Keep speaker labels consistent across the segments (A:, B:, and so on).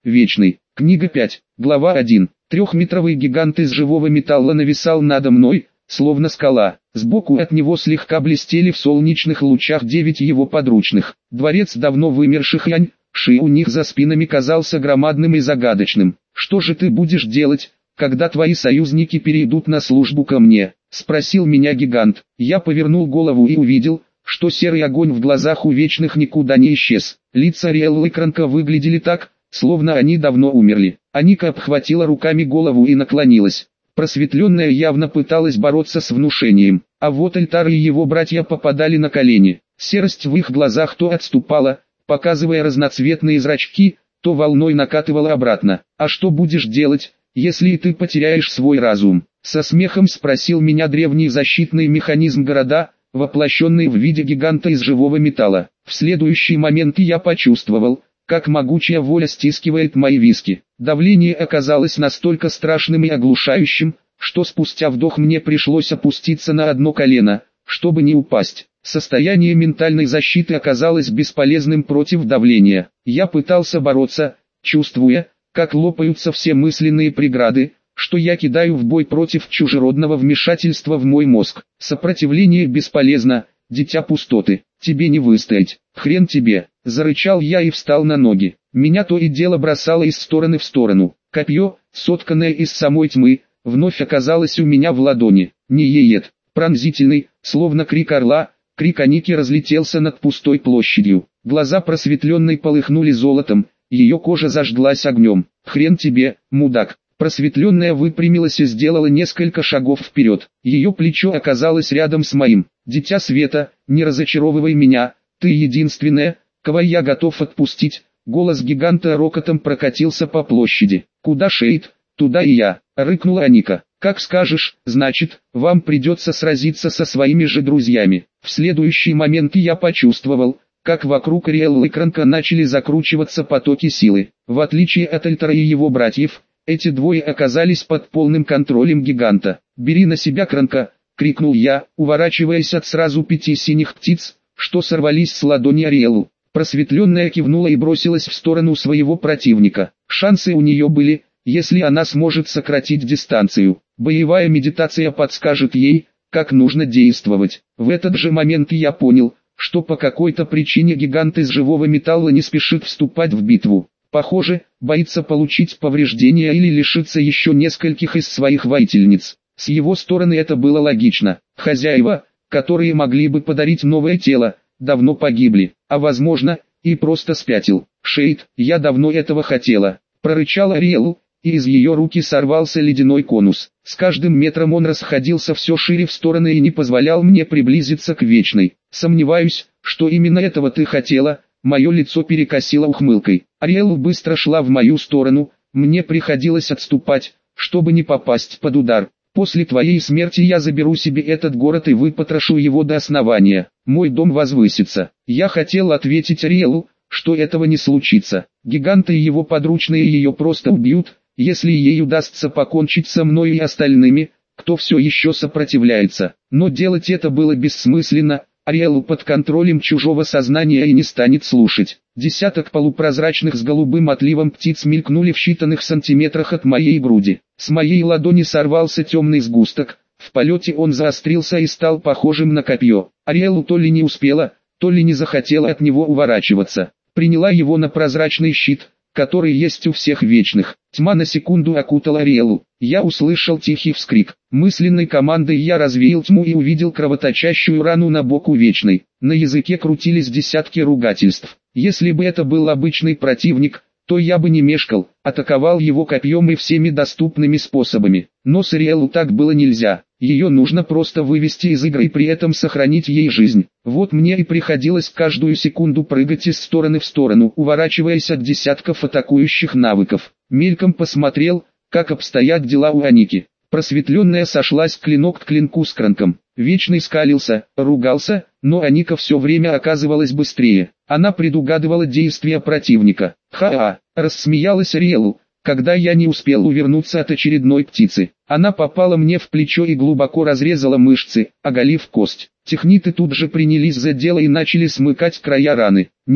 A: Вечный. Книга 5. Глава 1. Трехметровый гигант из живого металла нависал надо мной, словно скала. Сбоку от него слегка блестели в солнечных лучах 9 его подручных. Дворец давно вымерших Янь, Ши у них за спинами казался громадным и загадочным. «Что же ты будешь делать, когда твои союзники перейдут на службу ко мне?» — спросил меня гигант. Я повернул голову и увидел, что серый огонь в глазах у вечных никуда не исчез. Лица Риэлла и Кранка выглядели так, словно они давно умерли. Аника обхватила руками голову и наклонилась. Просветленная явно пыталась бороться с внушением, а вот Эльтар и его братья попадали на колени. Серость в их глазах то отступала, показывая разноцветные зрачки, то волной накатывала обратно. «А что будешь делать, если и ты потеряешь свой разум?» Со смехом спросил меня древний защитный механизм города, воплощенный в виде гиганта из живого металла. В следующий момент я почувствовал, как могучая воля стискивает мои виски. Давление оказалось настолько страшным и оглушающим, что спустя вдох мне пришлось опуститься на одно колено, чтобы не упасть. Состояние ментальной защиты оказалось бесполезным против давления. Я пытался бороться, чувствуя, как лопаются все мысленные преграды, что я кидаю в бой против чужеродного вмешательства в мой мозг. Сопротивление бесполезно, дитя пустоты, тебе не выстоять, хрен тебе, зарычал я и встал на ноги. Меня то и дело бросало из стороны в сторону. Копье, сотканное из самой тьмы, вновь оказалось у меня в ладони. Неет, пронзительный, словно крик орла, крик Аники разлетелся над пустой площадью. Глаза просветленной полыхнули золотом, ее кожа зажглась огнем. Хрен тебе, мудак. Просветленная выпрямилась и сделала несколько шагов вперед. Ее плечо оказалось рядом с моим. «Дитя света, не разочаровывай меня, ты единственная, кого я готов отпустить». Голос гиганта рокотом прокатился по площади. «Куда Шейд, туда и я», — рыкнула Аника. «Как скажешь, значит, вам придется сразиться со своими же друзьями». В следующий момент я почувствовал, как вокруг Риэлла и Кранка начали закручиваться потоки силы. В отличие от Эльтара и его братьев, эти двое оказались под полным контролем гиганта. «Бери на себя Кранка!» — крикнул я, уворачиваясь от сразу 5 синих птиц, что сорвались с ладони Ариэлу. Просветленная кивнула и бросилась в сторону своего противника. Шансы у нее были, если она сможет сократить дистанцию. Боевая медитация подскажет ей, как нужно действовать. В этот же момент я понял, что по какой-то причине гигант из живого металла не спешит вступать в битву. Похоже, боится получить повреждения или лишиться еще нескольких из своих воительниц. С его стороны это было логично. Хозяева, которые могли бы подарить новое тело, давно погибли, а возможно, и просто спятил. «Шейд, я давно этого хотела», — прорычала Риэлу, и из ее руки сорвался ледяной конус. С каждым метром он расходился все шире в стороны и не позволял мне приблизиться к Вечной. «Сомневаюсь, что именно этого ты хотела». Мое лицо перекосило ухмылкой. Ариэлла быстро шла в мою сторону, мне приходилось отступать, чтобы не попасть под удар. «После твоей смерти я заберу себе этот город и выпотрошу его до основания. Мой дом возвысится». Я хотел ответить Ариэллу, что этого не случится. Гиганты и его подручные ее просто убьют, если ей удастся покончить со мной и остальными, кто все еще сопротивляется. Но делать это было бессмысленно. Ариэлу под контролем чужого сознания и не станет слушать. Десяток полупрозрачных с голубым отливом птиц мелькнули в считанных сантиметрах от моей груди. С моей ладони сорвался темный сгусток, в полете он заострился и стал похожим на копье. Ариэлу то ли не успела, то ли не захотела от него уворачиваться. Приняла его на прозрачный щит, который есть у всех вечных. Тьма на секунду окутала Ариэлу. Я услышал тихий вскрик. Мысленной командой я развеял тьму и увидел кровоточащую рану на боку Вечной. На языке крутились десятки ругательств. Если бы это был обычный противник, то я бы не мешкал, атаковал его копьем и всеми доступными способами. Но с Ариэлу так было нельзя. Ее нужно просто вывести из игры и при этом сохранить ей жизнь. Вот мне и приходилось каждую секунду прыгать из стороны в сторону, уворачиваясь от десятков атакующих навыков. Мельком посмотрел, как обстоят дела у Аники. Просветленная сошлась клинок к клинку с Кранком. Вечный скалился, ругался, но Аника все время оказывалась быстрее. Она предугадывала действия противника. «Ха-ха!» — рассмеялась Ариэлу, когда я не успел увернуться от очередной птицы. Она попала мне в плечо и глубоко разрезала мышцы, оголив кость. Техниты тут же принялись за дело и начали смыкать края раны. «Нет,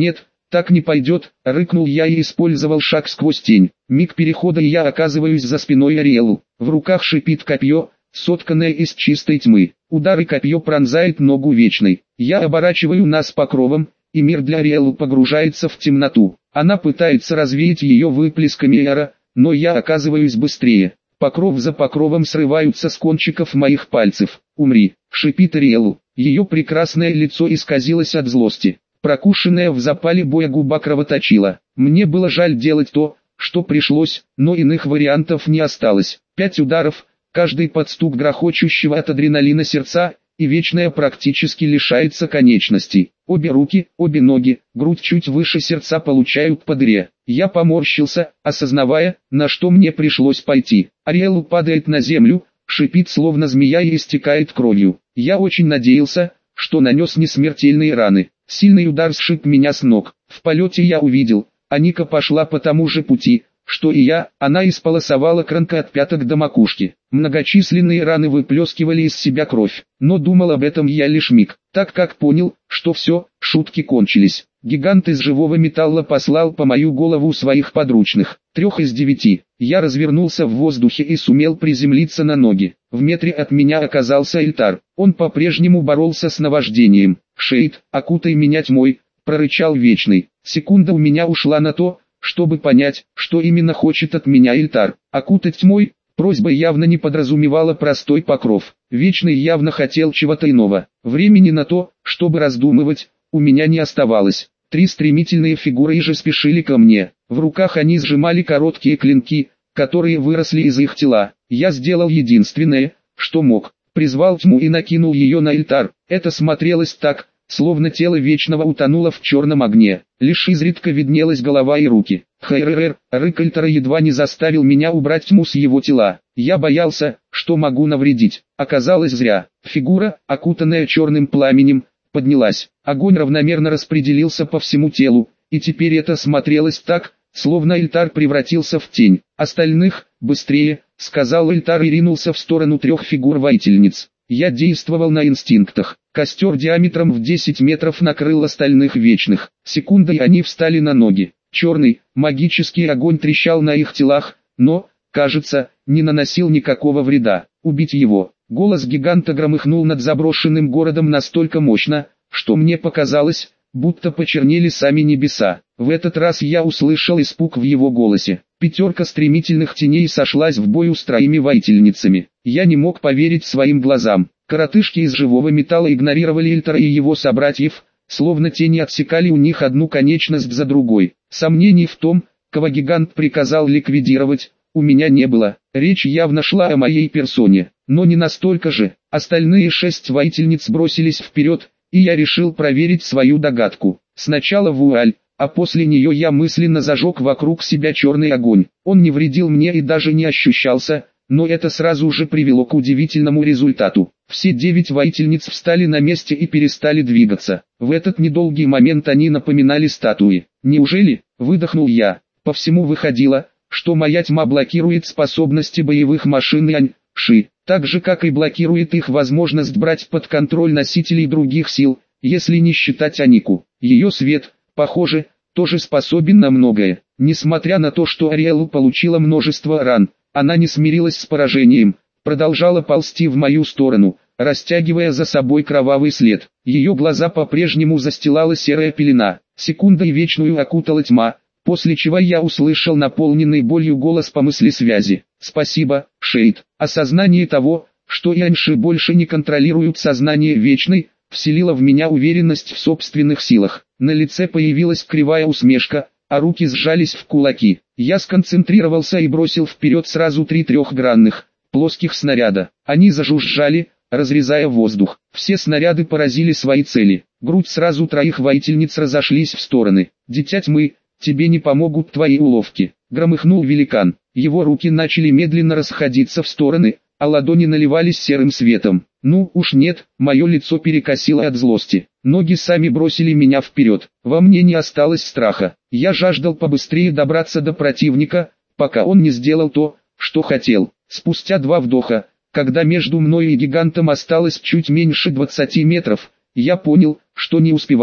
A: «Так не пойдет», — рыкнул я и использовал шаг сквозь тень. Миг перехода и я оказываюсь за спиной Ариэлу. В руках шипит копье, сотканное из чистой тьмы. Удар и копье пронзает ногу Вечной. Я оборачиваю нас покровом, и мир для Ариэлу погружается в темноту. Она пытается развеять ее выплесками яра, но я оказываюсь быстрее. Покров за покровом срываются с кончиков моих пальцев. «Умри», — шипит Ариэлу. Ее прекрасное лицо исказилось от злости. Прокушенная в запале боя губа кровоточила. Мне было жаль делать то, что пришлось, но иных вариантов не осталось. 5 ударов, каждый под стук грохочущего от адреналина сердца, и Вечная практически лишается конечностей. Обе руки, обе ноги, грудь чуть выше сердца получают по дыре. Я поморщился, осознавая, на что мне пришлось пойти. Ариэлу падает на землю, шипит словно змея и истекает кровью. Я очень надеялся, что нанес несмертельные раны. Сильный удар сшиб меня с ног. В полете я увидел, Аника пошла по тому же пути, что и я. Она исполосовала Кранка от пяток до макушки. Многочисленные раны выплескивали из себя кровь. Но думал об этом я лишь миг, так как понял, что все, шутки кончились. Гигант из живого металла послал по мою голову своих подручных. 3 из 9. Я развернулся в воздухе и сумел приземлиться на ноги. В метре от меня оказался Эльтар. Он по-прежнему боролся с наваждением. «Шейд, окутай меня тьмой», — прорычал Вечный. Секунда у меня ушла на то, чтобы понять, что именно хочет от меня Эльтар. Окутать тьмой? Просьба явно не подразумевала простой покров. Вечный явно хотел чего-то иного. Времени на то, чтобы раздумывать, у меня не оставалось. 3 стремительные фигуры же спешили ко мне. В руках они сжимали короткие клинки, которые выросли из их тела. Я сделал единственное, что мог. Призвал тьму и накинул ее на Эльтар. Это смотрелось так, словно тело Вечного утонуло в черном огне. Лишь изредка виднелась голова и руки. Хайрер, рык Эльтара едва не заставил меня убрать тьму с его тела. Я боялся, что могу навредить. Оказалось зря. Фигура, окутанная черным пламенем, поднялась. Огонь равномерно распределился по всему телу, и теперь это смотрелось так, словно Эльтар превратился в тень. «Остальных, быстрее», — сказал Эльтар и ринулся в сторону 3 фигур воительниц. Я действовал на инстинктах. Костер диаметром в 10 метров накрыл остальных Вечных. Секундой они встали на ноги. Черный, магический огонь трещал на их телах, но, кажется, не наносил никакого вреда. «Убить его!» Голос гиганта громыхнул над заброшенным городом настолько мощно, что мне показалось, будто почернели сами небеса. В этот раз я услышал испуг в его голосе. 5 стремительных теней сошлась в бою с 3 воительницами. Я не мог поверить своим глазам. Коротышки из живого металла игнорировали Эльтара и его собратьев, словно тени отсекали у них одну конечность за другой. Сомнений в том, кого гигант приказал ликвидировать, у меня не было. Речь явно шла о моей персоне, но не настолько же. Остальные 6 воительниц бросились вперед, и я решил проверить свою догадку. Сначала вуаль, а после нее я мысленно зажег вокруг себя черный огонь. Он не вредил мне и даже не ощущался, но это сразу же привело к удивительному результату. Все 9 воительниц встали на месте и перестали двигаться. В этот недолгий момент они напоминали статуи. «Неужели?» – выдохнул я. По всему выходило, что моя тьма блокирует способности боевых машин Янь-Ши, так же как и блокирует их возможность брать под контроль носителей других сил, если не считать Анику. Ее свет, похоже, тоже способен на многое. Несмотря на то, что Ариэлу получила множество ран, она не смирилась с поражением, продолжала ползти в мою сторону, растягивая за собой кровавый след. Ее глаза по-прежнему застилала серая пелена. Секундой Вечную окутала тьма, после чего я услышал наполненный болью голос по мыслесвязи. «Спасибо, Шейд». Осознание того, что Яньши больше не контролируют сознание Вечной, вселило в меня уверенность в собственных силах. На лице появилась кривая усмешка, а руки сжались в кулаки. Я сконцентрировался и бросил вперед сразу 3 трехгранных, плоских снаряда. Они зажужжали, разрезая воздух. Все снаряды поразили свои цели. Грудь сразу 3 воительниц разошлись в стороны. «Дитя тьмы, тебе не помогут твои уловки», — громыхнул великан. Его руки начали медленно расходиться в стороны, а ладони наливались серым светом. «Ну уж нет», мое лицо перекосило от злости. Ноги сами бросили меня вперед. Во мне не осталось страха. Я жаждал побыстрее добраться до противника, пока он не сделал то, что хотел. Спустя 2 вдоха, когда между мной и гигантом осталось чуть меньше 20 метров, я понял, что не успеваю.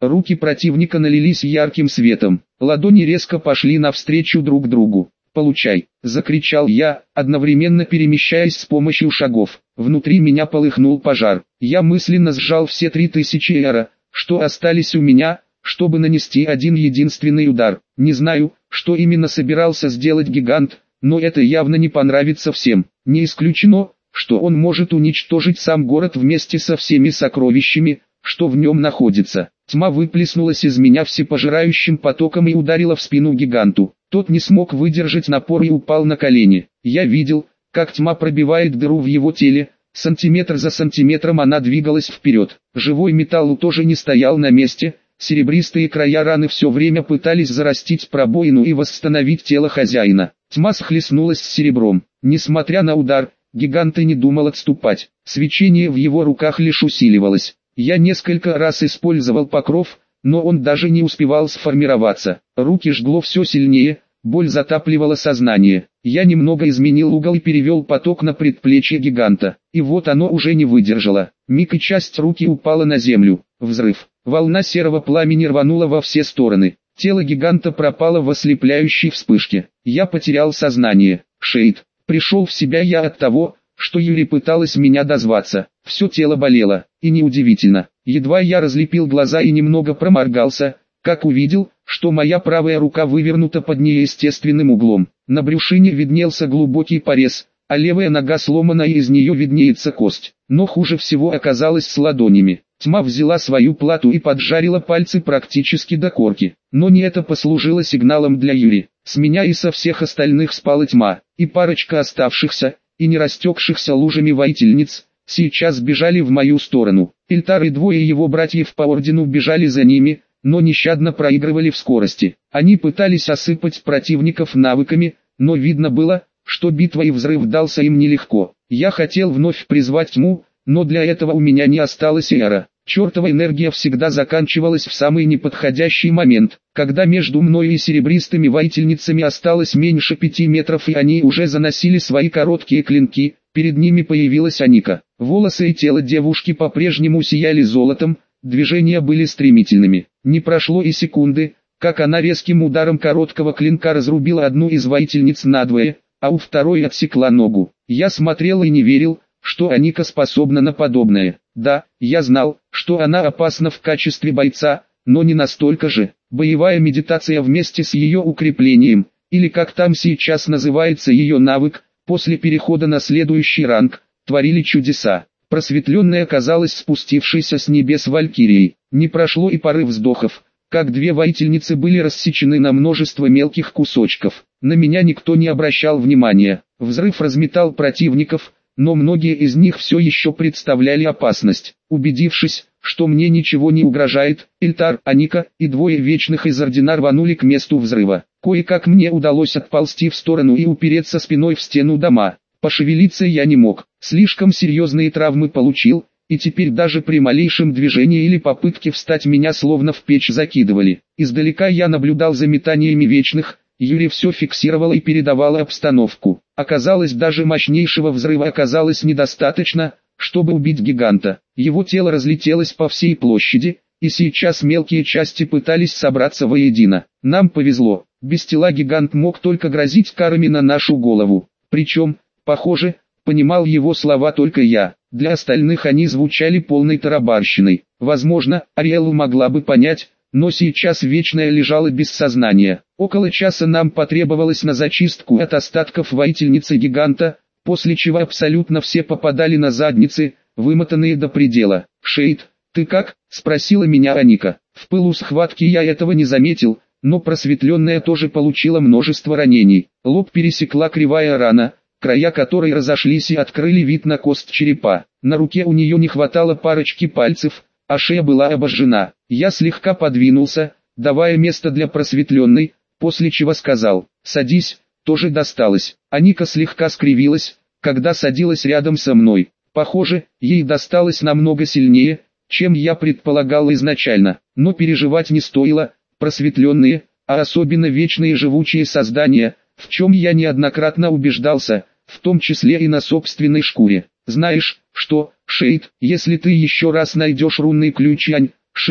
A: Руки противника налились ярким светом, ладони резко пошли навстречу друг другу. «Получай!» – закричал я, одновременно перемещаясь с помощью шагов. Внутри меня полыхнул пожар. Я мысленно сжал все 3000 эра, что остались у меня, чтобы нанести один единственный удар. Не знаю, что именно собирался сделать гигант, но это явно не понравится всем. Не исключено, что он может уничтожить сам город вместе со всеми сокровищами, что в нем находится. Тьма выплеснулась из меня всепожирающим потоком и ударила в спину гиганту. Тот не смог выдержать напор и упал на колени. Я видел, как тьма пробивает дыру в его теле, сантиметр за сантиметром она двигалась вперед. Живой металл тоже не стоял на месте, серебристые края раны все время пытались зарастить пробоину и восстановить тело хозяина. Тьма схлестнулась с серебром. Несмотря на удар, гигант и не думал отступать. Свечение в его руках лишь усиливалось. Я несколько раз использовал покров, но он даже не успевал сформироваться. Руки жгло все сильнее, боль затапливала сознание. Я немного изменил угол и перевел поток на предплечье гиганта. И вот оно уже не выдержало. Миг и часть руки упала на землю. Взрыв. Волна серого пламени рванула во все стороны. Тело гиганта пропало в ослепляющей вспышке. Я потерял сознание. Шейд. Пришел в себя я от того, что Юри пыталась меня дозваться. Все тело болело, и неудивительно. Едва я разлепил глаза и немного проморгался, как увидел, что моя правая рука вывернута под неестественным углом. На брюшине виднелся глубокий порез, а левая нога сломана и из нее виднеется кость. Но хуже всего оказалось с ладонями. Тьма взяла свою плату и поджарила пальцы практически до корки. Но не это послужило сигналом для Юри. С меня и со всех остальных спала тьма, и парочка оставшихся, и не растекшихся лужами воительниц, сейчас бежали в мою сторону. Ильтар и двое его братьев по ордену бежали за ними, но нещадно проигрывали в скорости. Они пытались осыпать противников навыками, но видно было, что битва и взрыв дался им нелегко. Я хотел вновь призвать тьму, но для этого у меня не осталось эра. Чертова энергия всегда заканчивалась в самый неподходящий момент, когда между мной и серебристыми воительницами осталось меньше 5 метров и они уже заносили свои короткие клинки. Перед ними появилась Аника. Волосы и тело девушки по-прежнему сияли золотом, движения были стремительными. Не прошло и секунды, как она резким ударом короткого клинка разрубила одну из воительниц надвое, а у второй отсекла ногу. Я смотрел и не верил, что Аника способна на подобное. Да, я знал, что она опасна в качестве бойца, но не настолько же. Боевая медитация вместе с ее укреплением, или как там сейчас называется ее навык, после перехода на следующий ранг, творили чудеса. Просветленная казалась спустившейся с небес валькирией. Не прошло и пары вздохов, как две воительницы были рассечены на множество мелких кусочков. На меня никто не обращал внимания. Взрыв разметал противников, но многие из них все еще представляли опасность. Убедившись, что мне ничего не угрожает, Ильтар, Аника и двое вечных из ордена рванули к месту взрыва. Кое-как мне удалось отползти в сторону и упереться спиной в стену дома. Пошевелиться я не мог, слишком серьезные травмы получил, и теперь даже при малейшем движении или попытке встать меня словно в печь закидывали. Издалека я наблюдал за метаниями вечных, Юри все фиксировала и передавала обстановку. Оказалось, даже мощнейшего взрыва оказалось недостаточно, чтобы убить гиганта. Его тело разлетелось по всей площади, и сейчас мелкие части пытались собраться воедино. Нам повезло, без тела гигант мог только грозить карами на нашу голову. Причем, похоже, понимал его слова только я. Для остальных они звучали полной тарабарщиной. Возможно, Ариэлу могла бы понять, но сейчас Вечная лежала без сознания. Около часа нам потребовалось на зачистку от остатков воительницы гиганта, после чего абсолютно все попадали на задницы, вымотанные до предела. «Шейд, ты как?» – спросила меня Аника. В пылу схватки я этого не заметил, но просветленная тоже получила множество ранений. Лоб пересекла кривая рана, края которой разошлись и открыли вид на кость черепа. На руке у нее не хватало парочки пальцев, а шея была обожжена. Я слегка подвинулся, давая место для просветленной, после чего сказал: «Садись», тоже досталось. Аника слегка скривилась, когда садилась рядом со мной. Похоже, ей досталось намного сильнее, чем я предполагал изначально. Но переживать не стоило. Просветленные, а особенно вечные живучие создания, в чем я неоднократно убеждался, в том числе и на собственной шкуре. Знаешь, что, Шейд, если ты еще раз найдешь рунный ключ Янь-Ши,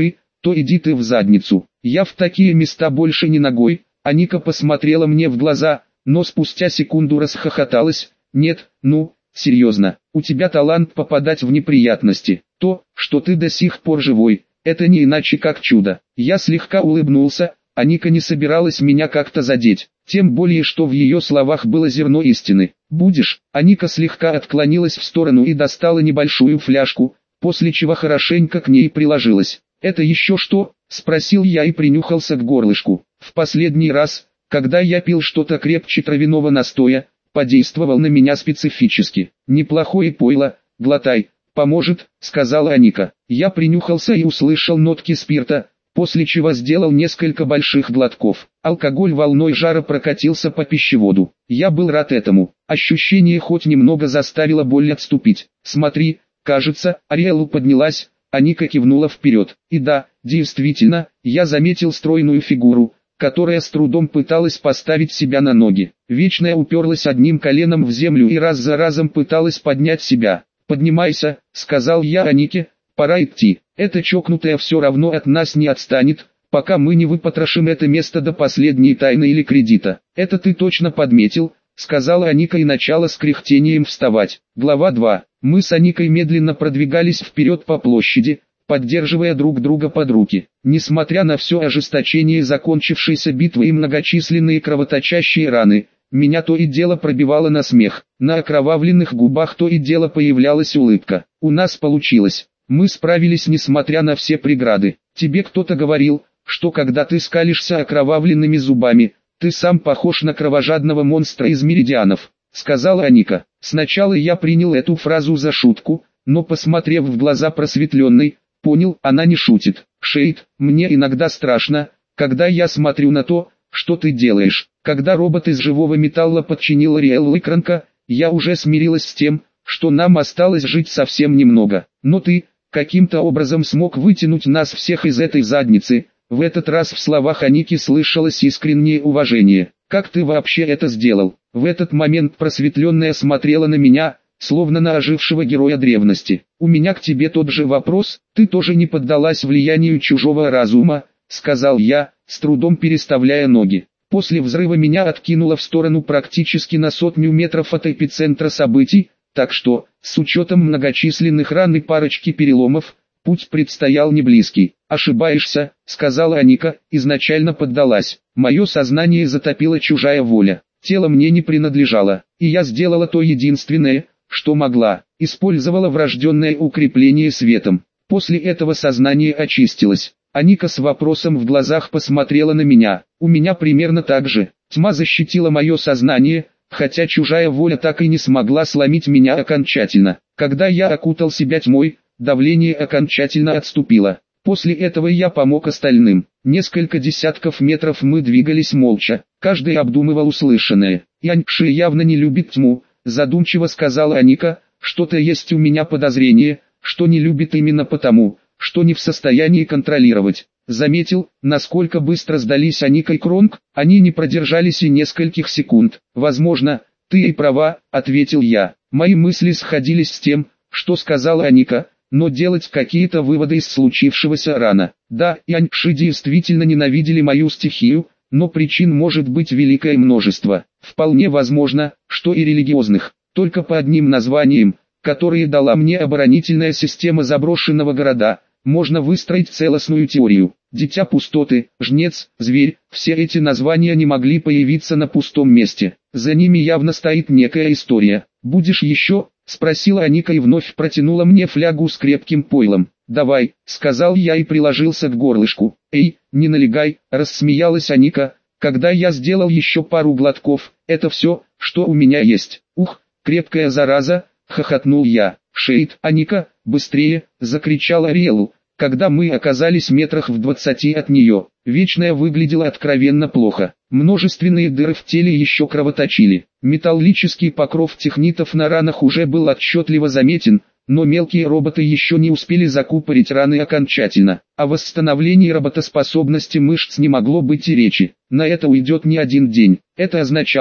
A: то иди ты в задницу. Я в такие места больше не ногой. Аника посмотрела мне в глаза, но спустя секунду расхохоталась. Нет, ну, серьезно, у тебя талант попадать в неприятности. То, что ты до сих пор живой, это не иначе как чудо. Я слегка улыбнулся. Аника не собиралась меня как-то задеть, тем более что в ее словах было зерно истины. «Будешь?» Аника слегка отклонилась в сторону и достала небольшую фляжку, после чего хорошенько к ней приложилась. «Это еще что?» – спросил я и принюхался к горлышку. В последний раз, когда я пил что-то крепче травяного настоя, подействовал на меня специфически. «Неплохое пойло, глотай, поможет», – сказала Аника. Я принюхался и услышал нотки спирта, после чего сделал несколько больших глотков. Алкоголь волной жара прокатился по пищеводу. Я был рад этому. Ощущение хоть немного заставило боль отступить. «Смотри, кажется, Ариэлла поднялась», Аника кивнула вперед. И да, действительно, я заметил стройную фигуру, которая с трудом пыталась поставить себя на ноги. Вечная уперлась одним коленом в землю и раз за разом пыталась поднять себя. «Поднимайся», — сказал я Анике, — «пора идти. Эта чокнутая все равно от нас не отстанет, пока мы не выпотрошим это место до последней тайны или кредита». «Это ты точно подметил», — сказала Аника и начала с кряхтением вставать. Глава 2. Мы с Аникой медленно продвигались вперед по площади, поддерживая друг друга под руки. Несмотря на все ожесточение закончившейся битвы и многочисленные кровоточащие раны, меня то и дело пробивало на смех. На окровавленных губах то и дело появлялась улыбка. У нас получилось. Мы справились несмотря на все преграды. Тебе кто-то говорил, что когда ты скалишься окровавленными зубами, ты сам похож на кровожадного монстра из Меридианов, сказала Аника. Сначала я принял эту фразу за шутку, но посмотрев в глаза просветленной, понял, она не шутит. Шейд, мне иногда страшно, когда я смотрю на то, что ты делаешь. Когда робот из живого металла подчинил Ариэллу Икранка, я уже смирилась с тем, что нам осталось жить совсем немного. Но ты, каким-то образом смог вытянуть нас всех из этой задницы. В этот раз в словах Аники слышалось искреннее уважение. Как ты вообще это сделал? В этот момент просветленная смотрела на меня, словно на ожившего героя древности. У меня к тебе тот же вопрос, ты тоже не поддалась влиянию чужого разума, сказал я, с трудом переставляя ноги. После взрыва меня откинуло в сторону практически на 100 метров от эпицентра событий, так что, с учетом многочисленных ран и парочки переломов, путь предстоял неблизкий. «Ошибаешься», — сказала Аника, изначально поддалась. Мое сознание затопила чужая воля. Тело мне не принадлежало, и я сделала то единственное, что могла. Использовала врожденное укрепление светом. После этого сознание очистилось. Аника с вопросом в глазах посмотрела на меня. У меня примерно так же. Тьма защитила мое сознание, хотя чужая воля так и не смогла сломить меня окончательно. Когда я окутал себя тьмой, давление окончательно отступило. После этого я помог остальным. Несколько десятков метров мы двигались молча. Каждый обдумывал услышанное. «Яньши явно не любит тьму», задумчиво сказала Аника. «Что-то есть у меня подозрение, что не любит именно потому, что не в состоянии контролировать». Заметил, насколько быстро сдались Аника и Кронг. Они не продержались и нескольких секунд. «Возможно, ты и права», ответил я. Мои мысли сходились с тем, что сказала Аника, но делать какие-то выводы из случившегося рано. Да, Яньши действительно ненавидели мою стихию, но причин может быть великое множество. Вполне возможно, что и религиозных, только по одним названиям, которые дала мне оборонительная система заброшенного города, можно выстроить целостную теорию. Дитя пустоты, жнец, зверь, все эти названия не могли появиться на пустом месте. За ними явно стоит некая история. «Будешь еще?» — спросила Аника и вновь протянула мне флягу с крепким пойлом. «Давай», — сказал я и приложился к горлышку. «Эй, не налегай», — рассмеялась Аника, когда я сделал еще пару глотков. «Это все, что у меня есть». «Ух, крепкая зараза», — хохотнул я. «Шейд, Аника, быстрее!» — закричала Ариэлла, когда мы оказались метрах в 20 от нее. Вечная выглядела откровенно плохо. Множественные дыры в теле еще кровоточили. Металлический покров технитов на ранах уже был отчетливо заметен, но мелкие роботы еще не успели закупорить раны окончательно. О восстановлении работоспособности мышц не могло быть и речи. На это уйдет не один день. Это означало,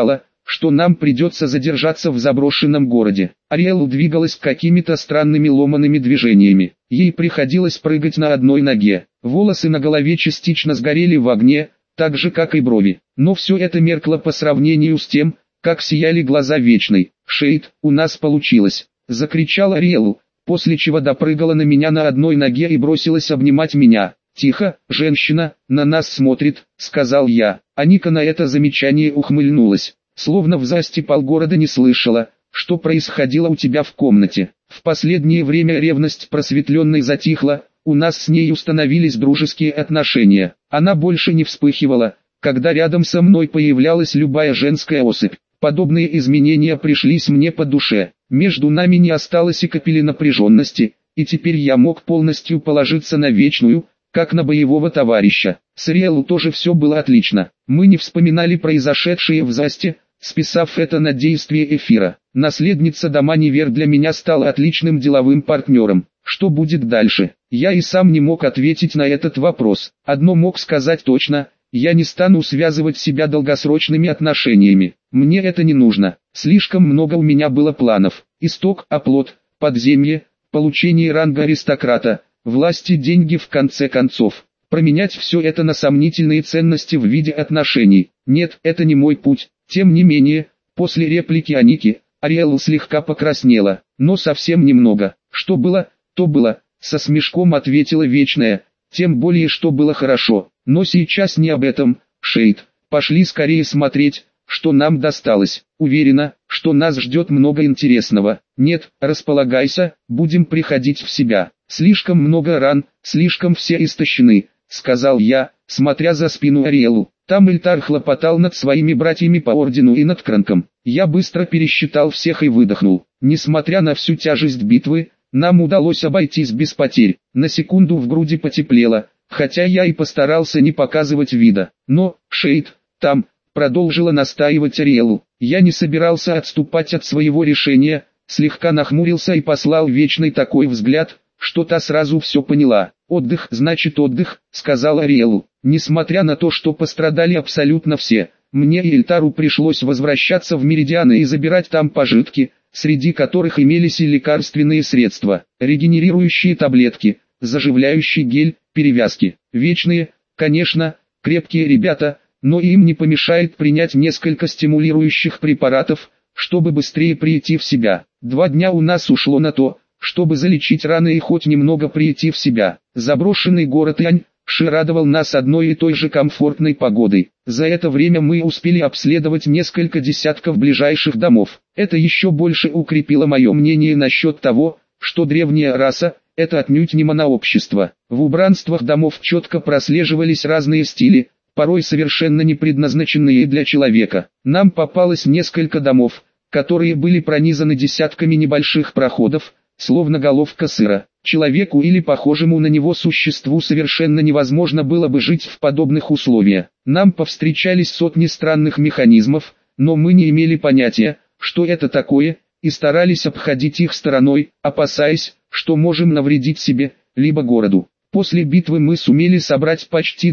A: что нам придется задержаться в заброшенном городе. Ариэлу двигалась какими-то странными ломаными движениями. Ей приходилось прыгать на одной ноге. Волосы на голове частично сгорели в огне, так же как и брови. Но все это меркло по сравнению с тем, как сияли глаза Вечной. «Шейд, у нас получилось!» — закричала Ариэлу, после чего допрыгала на меня на одной ноге и бросилась обнимать меня. «Тихо, женщина, на нас смотрит», — сказал я. Аника на это замечание ухмыльнулась, словно в засти полгорода не слышала, что происходило у тебя в комнате. В последнее время ревность просветленной затихла, у нас с ней установились дружеские отношения. Она больше не вспыхивала, когда рядом со мной появлялась любая женская особь. Подобные изменения пришлись мне по душе. Между нами не осталось и капели напряженности, и теперь я мог полностью положиться на Вечную, как на боевого товарища. С Ариэлу тоже все было отлично. Мы не вспоминали произошедшее в Засте, списав это на действие эфира. Наследница дома Нивер для меня стала отличным деловым партнером. Что будет дальше? Я и сам не мог ответить на этот вопрос. Одно мог сказать точно: я не стану связывать себя долгосрочными отношениями. Мне это не нужно. Слишком много у меня было планов. Исток, оплот, подземье, получение ранга аристократа, власти, деньги, в конце концов. Променять все это на сомнительные ценности в виде отношений. Нет, это не мой путь. Тем не менее, после реплики Аники, Ариэлу слегка покраснела, но совсем немного. Что было, то было, со смешком ответила Вечная. Тем более, что было хорошо. Но сейчас не об этом, Шейд. Пошли скорее смотреть, что нам досталось. Уверена, что нас ждет много интересного. Нет, располагайся, будем приходить в себя. Слишком много ран, слишком все истощены, сказал я, смотря за спину Ариэлу. Там Эльтар хлопотал над своими братьями по ордену и над Кранком. Я быстро пересчитал всех и выдохнул. Несмотря на всю тяжесть битвы, нам удалось обойтись без потерь. На секунду в груди потеплело, хотя я и постарался не показывать вида. Но, Шейд, там, продолжила настаивать Ариэлу. Я не собирался отступать от своего решения, слегка нахмурился и послал Вечной такой взгляд, что та сразу все поняла. «Отдых значит отдых», — сказал Ариэлу. Несмотря на то, что пострадали абсолютно все, мне и Эльтару пришлось возвращаться в Меридианы и забирать там пожитки, среди которых имелись и лекарственные средства, регенерирующие таблетки, заживляющий гель, перевязки. Вечные, конечно, крепкие ребята, но им не помешает принять несколько стимулирующих препаратов, чтобы быстрее прийти в себя. 2 дня у нас ушло на то, чтобы залечить раны и хоть немного прийти в себя. Заброшенный город Янь-Ши радовал нас одной и той же комфортной погодой. За это время мы успели обследовать несколько десятков ближайших домов. Это еще больше укрепило мое мнение насчет того, что древняя раса – это отнюдь не монообщество. В убранствах домов четко прослеживались разные стили, порой совершенно не предназначенные для человека. Нам попалось несколько домов, которые были пронизаны десятками небольших проходов, словно головка сыра. Человеку или похожему на него существу совершенно невозможно было бы жить в подобных условиях. Нам повстречались сотни странных механизмов, но мы не имели понятия, что это такое, и старались обходить их стороной, опасаясь, что можем навредить себе, либо городу. После битвы мы сумели собрать почти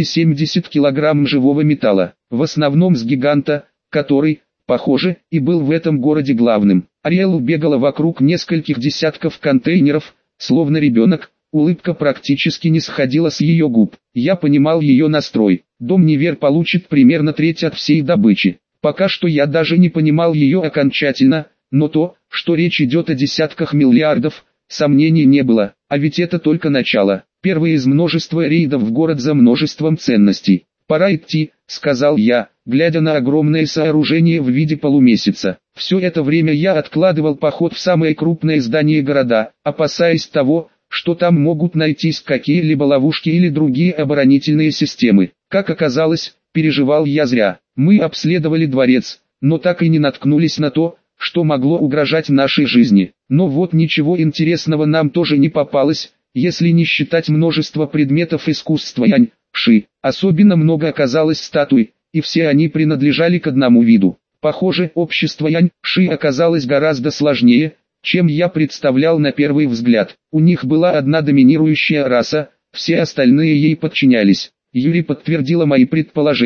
A: 270 килограмм живого металла, в основном с гиганта, который, похоже, и был в этом городе главным. Ариэлу бегала вокруг нескольких десятков контейнеров, словно ребенок, улыбка практически не сходила с ее губ. Я понимал ее настрой. Дом Нивер получит примерно треть от всей добычи. Пока что я даже не понимал ее окончательно, но то, что речь идет о десятках миллиардов, сомнений не было. А ведь это только начало. Первый из множества рейдов в город за множеством ценностей. «Пора идти», — сказал я, глядя на огромное сооружение в виде полумесяца. Все это время я откладывал поход в самое крупное здание города, опасаясь того, что там могут найтись какие-либо ловушки или другие оборонительные системы. Как оказалось, переживал я зря. Мы обследовали дворец, но так и не наткнулись на то, что могло угрожать нашей жизни. Но вот ничего интересного нам тоже не попалось, если не считать множество предметов искусства Янь-Ши. Особенно много оказалось статуй, и все они принадлежали к одному виду. Похоже, общество Янь-Ши оказалось гораздо сложнее, чем я представлял на первый взгляд. У них была одна доминирующая раса, все остальные ей подчинялись. Юри подтвердила мои предположения.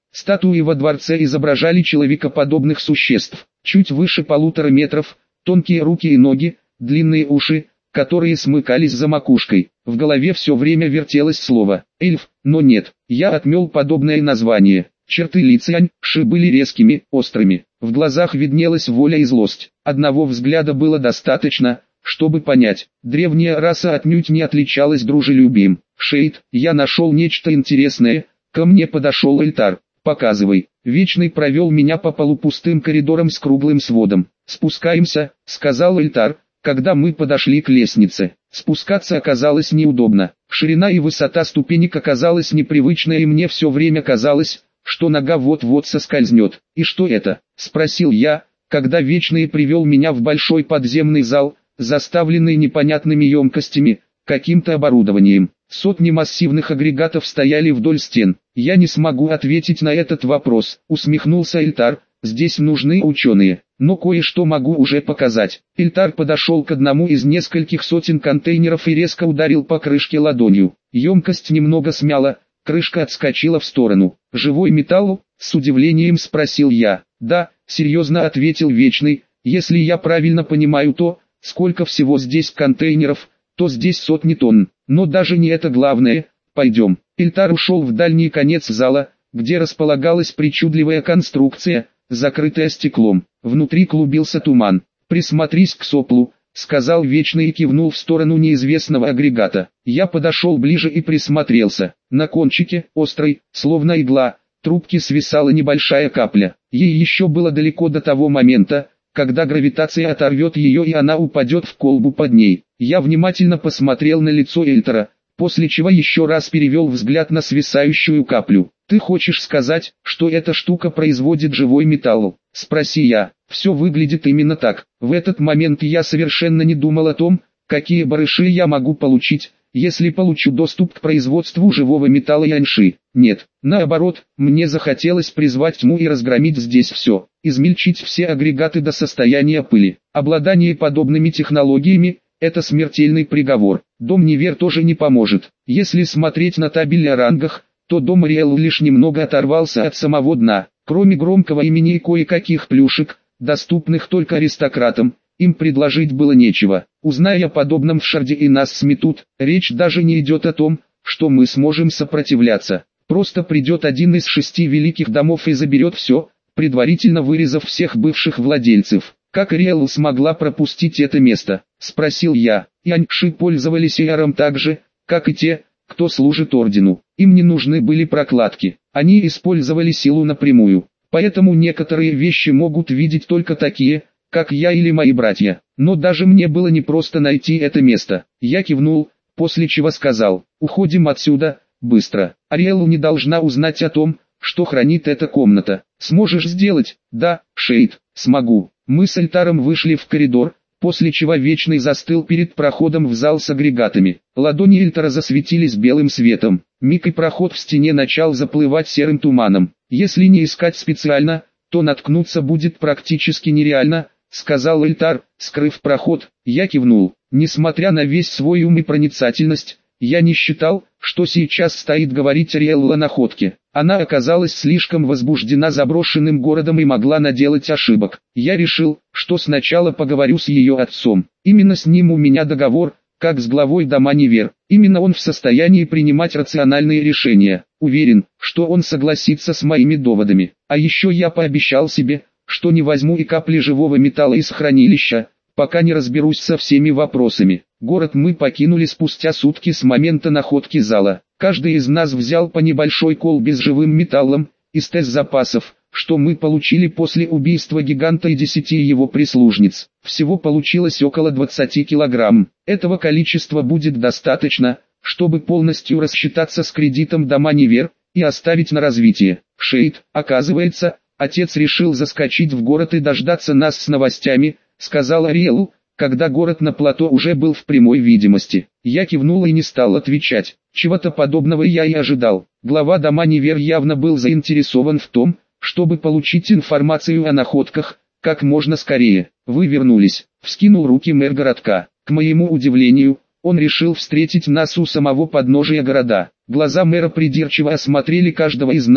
A: Статуи во дворце изображали человекоподобных существ, чуть выше 1,5 метров, тонкие руки и ноги, длинные уши, которые смыкались за макушкой. В голове все время вертелось слово «эльф», но нет, я отмел подобное название. Черты лица Янь-Ши были резкими, острыми. В глазах виднелась воля и злость. Одного взгляда было достаточно, чтобы понять. Древняя раса отнюдь не отличалась дружелюбием. «Шейд, я нашел нечто интересное». Ко мне подошел Эльтар. «Показывай». Вечный провел меня по полупустым коридорам с круглым сводом. «Спускаемся», — сказал Эльтар, когда мы подошли к лестнице. Спускаться оказалось неудобно. Ширина и высота ступенек оказалась непривычной, и мне все время казалось, что нога вот-вот соскользнет. «И что это?» — спросил я, когда Вечный привел меня в большой подземный зал, заставленный непонятными емкостями, каким-то оборудованием. Сотни массивных агрегатов стояли вдоль стен. «Я не смогу ответить на этот вопрос», — усмехнулся Эльтар. «Здесь нужны ученые, но кое-что могу уже показать». Эльтар подошел к одному из нескольких сотен контейнеров и резко ударил по крышке ладонью. Емкость немного смяла, крышка отскочила в сторону. «Живой металл?» — с удивлением спросил я. «Да», — серьезно ответил Вечный, «если я правильно понимаю то, сколько всего здесь контейнеров, то здесь сотни тонн. Но даже не это главное. Пойдем». Эльтар ушел в дальний конец зала, где располагалась причудливая конструкция, закрытая стеклом. Внутри клубился туман. «Присмотрись к соплу», — сказал Вечный и кивнул в сторону неизвестного агрегата. Я подошел ближе и присмотрелся. На кончике, острой, словно игла, трубки свисала небольшая капля. Ей еще было далеко до того момента, когда гравитация оторвет ее и она упадет в колбу под ней. Я внимательно посмотрел на лицо Эльтара, после чего еще раз перевел взгляд на свисающую каплю. «Ты хочешь сказать, что эта штука производит живой металл?» — спроси я. Все выглядит именно так. В этот момент я совершенно не думал о том, какие барыши я могу получить, если получу доступ к производству живого металла Янь-Ши. Нет, наоборот, мне захотелось призвать тьму и разгромить здесь все, измельчить все агрегаты до состояния пыли. Обладание подобными технологиями — это смертельный приговор. Дом Нивер тоже не поможет. Если смотреть на табель о рангах, то дом Риэл лишь немного оторвался от самого дна. Кроме громкого имени и кое-каких плюшек, доступных только аристократам, им предложить было нечего. Узная о подобном в Шарде и нас сметут, речь даже не идет о том, что мы сможем сопротивляться. Просто придет один из 6 великих домов и заберет все, предварительно вырезав всех бывших владельцев. «Как Риэл смогла пропустить это место?» — спросил я. Янь-Ши пользовались Иаром так же, как и те, кто служит ордену. Им не нужны были прокладки, они использовали силу напрямую. Поэтому некоторые вещи могут видеть только такие, как я или мои братья. Но даже мне было непросто найти это место. Я кивнул, после чего сказал: «Уходим отсюда, быстро. Ариэлу не должна узнать о том, что хранит эта комната. Сможешь сделать?» «Да, Шейд, смогу». Мы с Эльтаром вышли в коридор, после чего Вечный застыл перед проходом в зал с агрегатами. Ладони Эльтара засветились белым светом. Миг и проход в стене начал заплывать серым туманом. «Если не искать специально, то наткнуться будет практически нереально», — сказал Эльтар, скрыв проход. Я кивнул. Несмотря на весь свой ум и проницательность, я не считал, что сейчас стоит говорить Ариэл о находке. Она оказалась слишком возбуждена заброшенным городом и могла наделать ошибок. Я решил, что сначала поговорю с ее отцом. Именно с ним у меня договор, как с главой дома Нивер. Именно он в состоянии принимать рациональные решения. Уверен, что он согласится с моими доводами. А еще я пообещал себе, что не возьму и капли живого металла из хранилища, пока не разберусь со всеми вопросами. Город мы покинули спустя сутки с момента находки зала. Каждый из нас взял по небольшой колбе с живым металлом, из тест-запасов, что мы получили после убийства гиганта и 10 его прислужниц. Всего получилось около 20 килограмм. Этого количества будет достаточно, чтобы полностью рассчитаться с кредитом дома Нивер и оставить на развитие. Шейд, оказывается, отец решил заскочить в город и дождаться нас с новостями, сказал Ариэл, когда город на плато уже был в прямой видимости. Я кивнул и не стал отвечать. Чего-то подобного я и ожидал. Глава дома Нивер явно был заинтересован в том, чтобы получить информацию о находках, как можно скорее. «Вы вернулись», — вскинул руки мэр городка. К моему удивлению, он решил встретить нас у самого подножия города. Глаза мэра придирчиво осмотрели каждого из нас,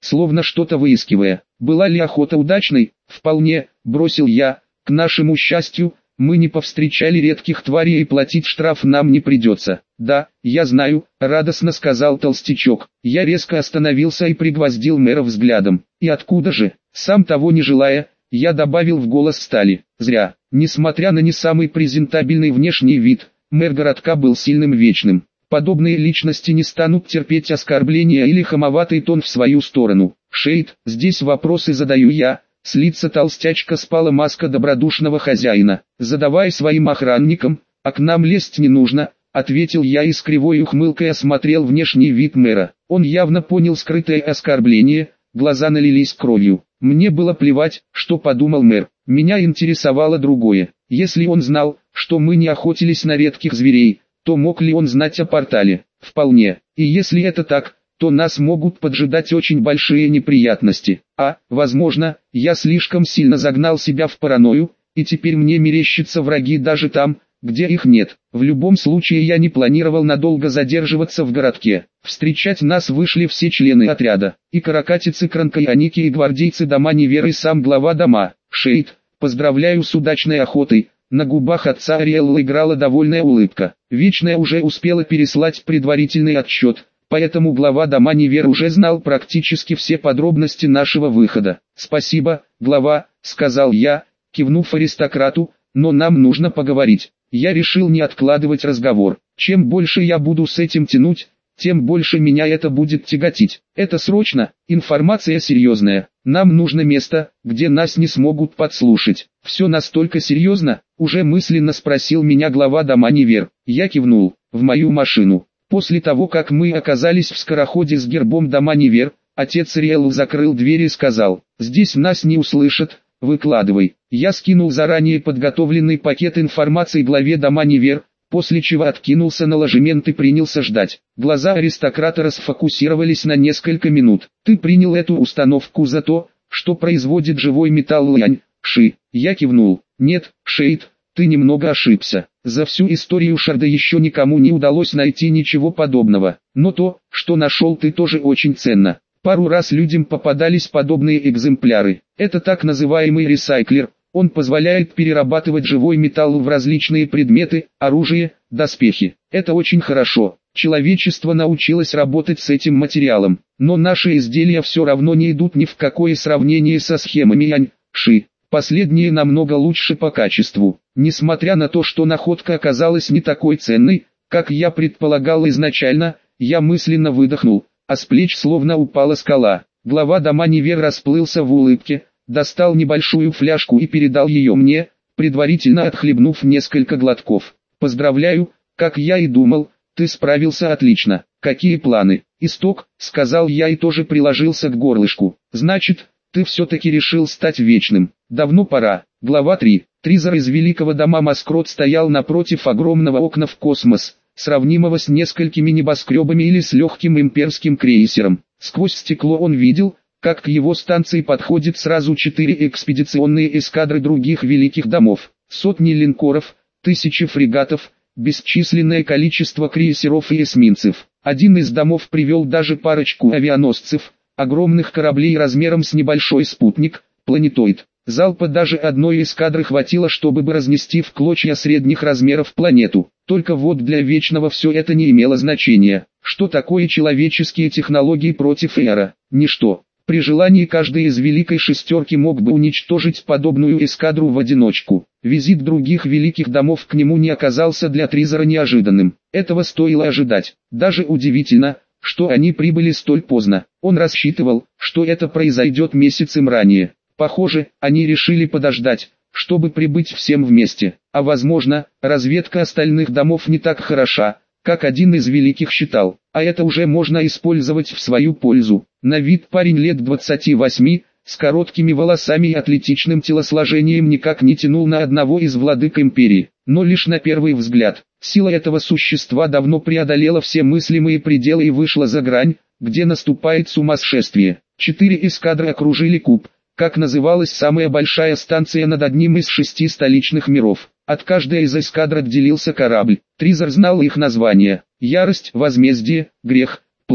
A: словно что-то выискивая. Была ли охота удачной? Вполне, бросил я. К нашему счастью, мы не повстречали редких тварей и платить штраф нам не придется. Да, я знаю, радостно сказал толстячок. Я резко остановился и пригвоздил мэра взглядом. И откуда же? Сам того не желая, я добавил в голос стали. Зря. Несмотря на не самый презентабельный внешний вид, мэр городка был сильным вечным. Подобные личности не станут терпеть оскорбления или хамоватый тон в свою сторону. Шейд, здесь вопросы задаю я. С лица толстячка спала маска добродушного хозяина. Задавай своим охранникам, а к нам лезть не нужно, ответил я и с кривой ухмылкой осмотрел внешний вид мэра. Он явно понял скрытое оскорбление, глаза налились кровью. Мне было плевать, что подумал мэр. Меня интересовало другое. Если он знал, что мы не охотились на редких зверей, то мог ли он знать о портале? Вполне. И если это так, то нас могут поджидать очень большие неприятности. Возможно, я слишком сильно загнал себя в паранойю, и теперь мне мерещатся враги даже там, где их нет. В любом случае я не планировал надолго задерживаться в городке. Встречать нас вышли все члены отряда. И каракатицы Кранкаяники, и гвардейцы дома Невер, и сам глава дома. Шейд, поздравляю с удачной охотой. На губах отца Ариэлла играла довольная улыбка. Вечная уже успела переслать предварительный отчет, поэтому глава дома Невер уже знал практически все подробности нашего выхода. «Спасибо, глава», — сказал я, кивнув аристократу, «но нам нужно поговорить». Я решил не откладывать разговор. Чем больше я буду с этим тянуть, тем больше меня это будет тяготить. Это срочно, информация серьезная. Нам нужно место, где нас не смогут подслушать. Все настолько серьезно? Уже мысленно спросил меня глава дома Невер. Я кивнул. В мою машину. После того, как мы оказались в скороходе с гербом дома Невер, отец Риэлл закрыл дверь и сказал: «Здесь нас не услышат, выкладывай». Я скинул заранее подготовленный пакет информации главе дома Невер, после чего откинулся на ложемент и принялся ждать. Глаза аристократа расфокусировались на несколько минут. «Ты принял эту установку за то, что производит живой металл Лянь, Ши?» Я кивнул. «Нет, Шейд, ты немного ошибся. За всю историю Шарда еще никому не удалось найти ничего подобного. Но то, что нашел ты, тоже очень ценно. Пару раз людям попадались подобные экземпляры. Это так называемый ресайклер. Он позволяет перерабатывать живой металл в различные предметы, оружие, доспехи. Это очень хорошо. Человечество научилось работать с этим материалом. Но наши изделия все равно не идут ни в какое сравнение со схемами Янь-Ши. Последние намного лучше по качеству. Несмотря на то, что находка оказалась не такой ценной, как я предполагал изначально, я мысленно выдохнул, а с плеч словно упала скала. Глава дома Невер расплылся в улыбке, достал небольшую фляжку и передал ее мне, предварительно отхлебнув несколько глотков. «Поздравляю, как я и думал, ты справился отлично. Какие планы?» «Исток», — сказал я и тоже приложился к горлышку. «Значит, ты все-таки решил стать вечным. Давно пора». Глава 3. Тризор из великого дома Маскрот стоял напротив огромного окна в космос, сравнимого с несколькими небоскребами или с легким имперским крейсером. Сквозь стекло он видел, как к его станции подходят сразу 4 экспедиционные эскадры других великих домов, сотни линкоров, тысячи фрегатов, бесчисленное количество крейсеров и эсминцев. Один из домов привел даже парочку авианосцев, огромных кораблей размером с небольшой спутник, планетоид. Залпа даже одной эскадры хватило, чтобы разнести в клочья средних размеров планету. Только вот для Вечного все это не имело значения. Что такое человеческие технологии против Эра? Ничто. При желании каждый из Великой Шестерки мог бы уничтожить подобную эскадру в одиночку. Визит других великих домов к нему не оказался для Тризора неожиданным. Этого стоило ожидать. Даже удивительно, что они прибыли столь поздно. Он рассчитывал, что это произойдет месяцем ранее. Похоже, они решили подождать, чтобы прибыть всем вместе. А возможно, разведка остальных домов не так хороша, как один из великих считал. А это уже можно использовать в свою пользу. На вид парень лет 28, с короткими волосами и атлетичным телосложением никак не тянул на одного из владык империи. Но лишь на первый взгляд. Сила этого существа давно преодолела все мыслимые пределы и вышла за грань, где наступает сумасшествие. 4 эскадры окружили куб, как называлась самая большая станция над одним из 6 столичных миров. От каждой из эскадр отделился корабль. Тризор знал их названия: Ярость, Возмездие, Грех, Пламя.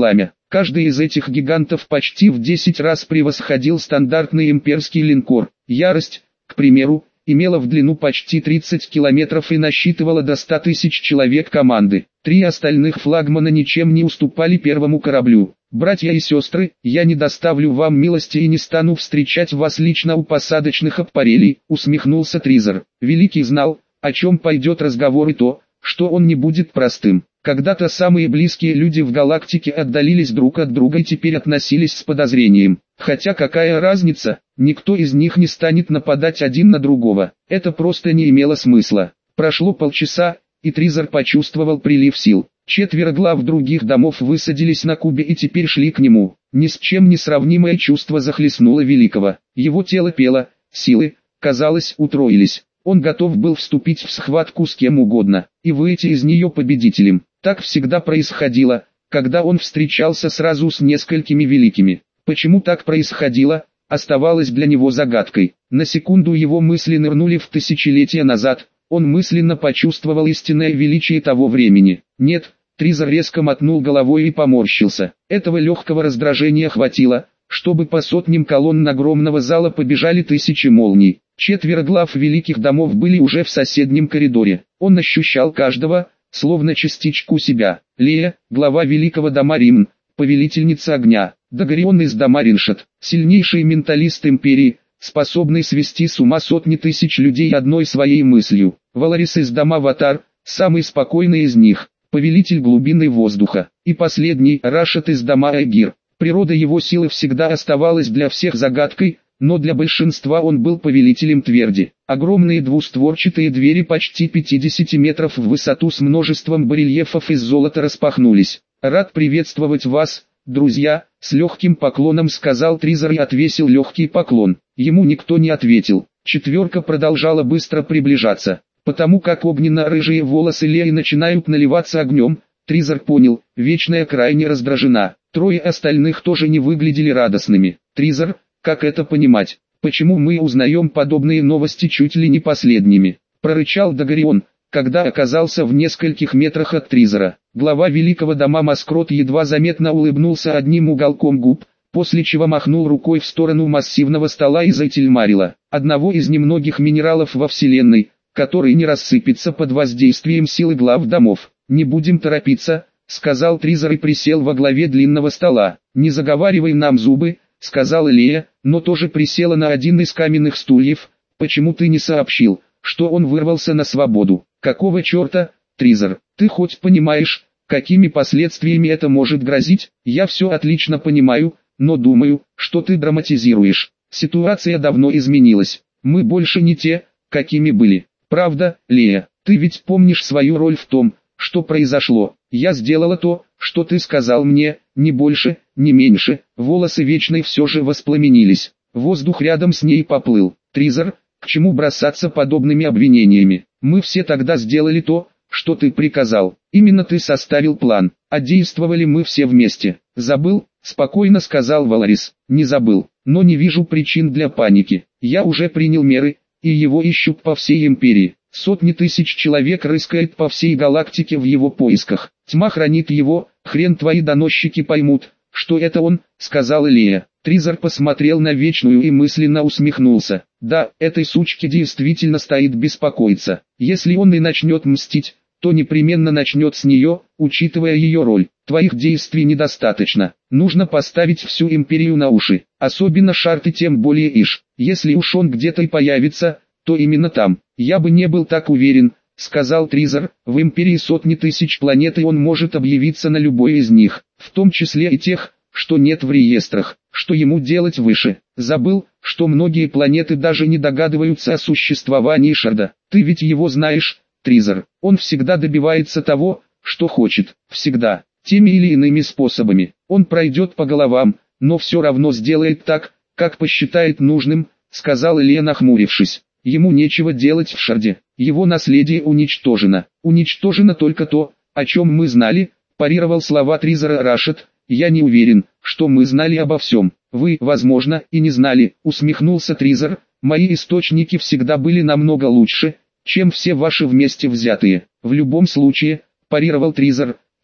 A: Каждый из этих гигантов почти в 10 раз превосходил стандартный имперский линкор. Ярость, к примеру, имела в длину почти 30 километров и насчитывала до 100 тысяч человек команды. 3 остальных флагмана ничем не уступали первому кораблю. «Братья и сестры, я не доставлю вам милости и не стану встречать вас лично у посадочных аппарелей», усмехнулся Тризер. Великий знал, о чем пойдет разговор, и то, что он не будет простым. Когда-то самые близкие люди в галактике отдалились друг от друга и теперь относились с подозрением. Хотя какая разница, никто из них не станет нападать один на другого. Это просто не имело смысла. Прошло полчаса, и Тризер почувствовал прилив сил. 4 глав других домов высадились на кубе и теперь шли к нему. Ни с чем не сравнимое чувство захлестнуло Великого. Его тело пело, силы, казалось, утроились. Он готов был вступить в схватку с кем угодно, и выйти из нее победителем. Так всегда происходило, когда он встречался сразу с несколькими великими. Почему так происходило, оставалось для него загадкой. На секунду его мысли нырнули в тысячелетия назад, он мысленно почувствовал истинное величие того времени. Нет, Тризер резко мотнул головой и поморщился. Этого легкого раздражения хватило, чтобы по сотням колонн огромного зала побежали тысячи молний. 4 глав великих домов были уже в соседнем коридоре. Он ощущал каждого, словно частичку себя. Лея, глава великого дома Римн, повелительница огня. Дагарион из дома Риншат, сильнейший менталист империи, способный свести с ума сотни тысяч людей одной своей мыслью. Валарис из дома Ватар, самый спокойный из них, повелитель глубины воздуха. И последний, Рашат из дома Айгир. Природа его силы всегда оставалась для всех загадкой, но для большинства он был повелителем тверди. Огромные двустворчатые двери почти 50 метров в высоту с множеством барельефов из золота распахнулись. «Рад приветствовать вас, друзья», — с легким поклоном сказал Тризер и отвесил легкий поклон. Ему никто не ответил. 4 продолжала быстро приближаться. Потому как огненно-рыжие волосы Леи начинают наливаться огнем, Тризер понял, Вечная крайне раздражена. 3 остальных тоже не выглядели радостными. «Тризер, как это понимать? Почему мы узнаем подобные новости чуть ли не последними?» — прорычал Дагарион, когда оказался в нескольких метрах от Тризера. Глава великого дома Маскрот едва заметно улыбнулся одним уголком губ, после чего махнул рукой в сторону массивного стола из Этельмарила, одного из немногих минералов во Вселенной, который не рассыпется под воздействием силы глав домов. «Не будем торопиться», — сказал Тризер и присел во главе длинного стола. «Не заговаривай нам зубы», — сказала Лея, но тоже присела на один из каменных стульев. «Почему ты не сообщил, что он вырвался на свободу? Какого черта, Тризер? Ты хоть понимаешь, какими последствиями это может грозить?» «Я все отлично понимаю, но думаю, что ты драматизируешь. Ситуация давно изменилась. Мы больше не те, какими были. Правда, Лея? Ты ведь помнишь свою роль в том, что произошло? Я сделала то, что ты сказал мне, не больше, не меньше». Волосы Вечной все же воспламенились. Воздух рядом с ней поплыл. «Тризер, к чему бросаться подобными обвинениями? Мы все тогда сделали то, что ты приказал. Именно ты составил план, а действовали мы все вместе. Забыл?» — спокойно сказал Валарис. «Не забыл, но не вижу причин для паники. Я уже принял меры, и его ищут по всей империи. Сотни тысяч человек рыскают по всей галактике в его поисках. Тьма хранит его, хрен твои доносчики поймут, что это он», — сказала Лея. Тризер посмотрел на Вечную и мысленно усмехнулся. Да, этой сучке действительно стоит беспокоиться. Если он и начнет мстить, то непременно начнет с нее, учитывая ее роль. Твоих действий недостаточно. Нужно поставить всю империю на уши. Особенно Шарт и тем более Иш. Если уж он где-то и появится, то именно там. «Я бы не был так уверен», — сказал Тризер. «В империи сотни тысяч планет, и он может объявиться на любой из них, в том числе и тех, что нет в реестрах. Что ему делать выше? Забыл, что многие планеты даже не догадываются о существовании Шарда. Ты ведь его знаешь, Тризер. Он всегда добивается того, что хочет. Всегда. Теми или иными способами. Он пройдет по головам, но все равно сделает так, как посчитает нужным», — сказал Илья, нахмурившись. «Ему нечего делать в Шарде. Его наследие уничтожено. Уничтожено только то, о чем мы знали», — парировал слова Тризера Рашат. «Я не уверен, что мы знали обо всем. Вы, возможно, и не знали», — усмехнулся Тризер. «Мои источники всегда были намного лучше, чем все ваши вместе взятые. В любом случае», — парировал Тризер, —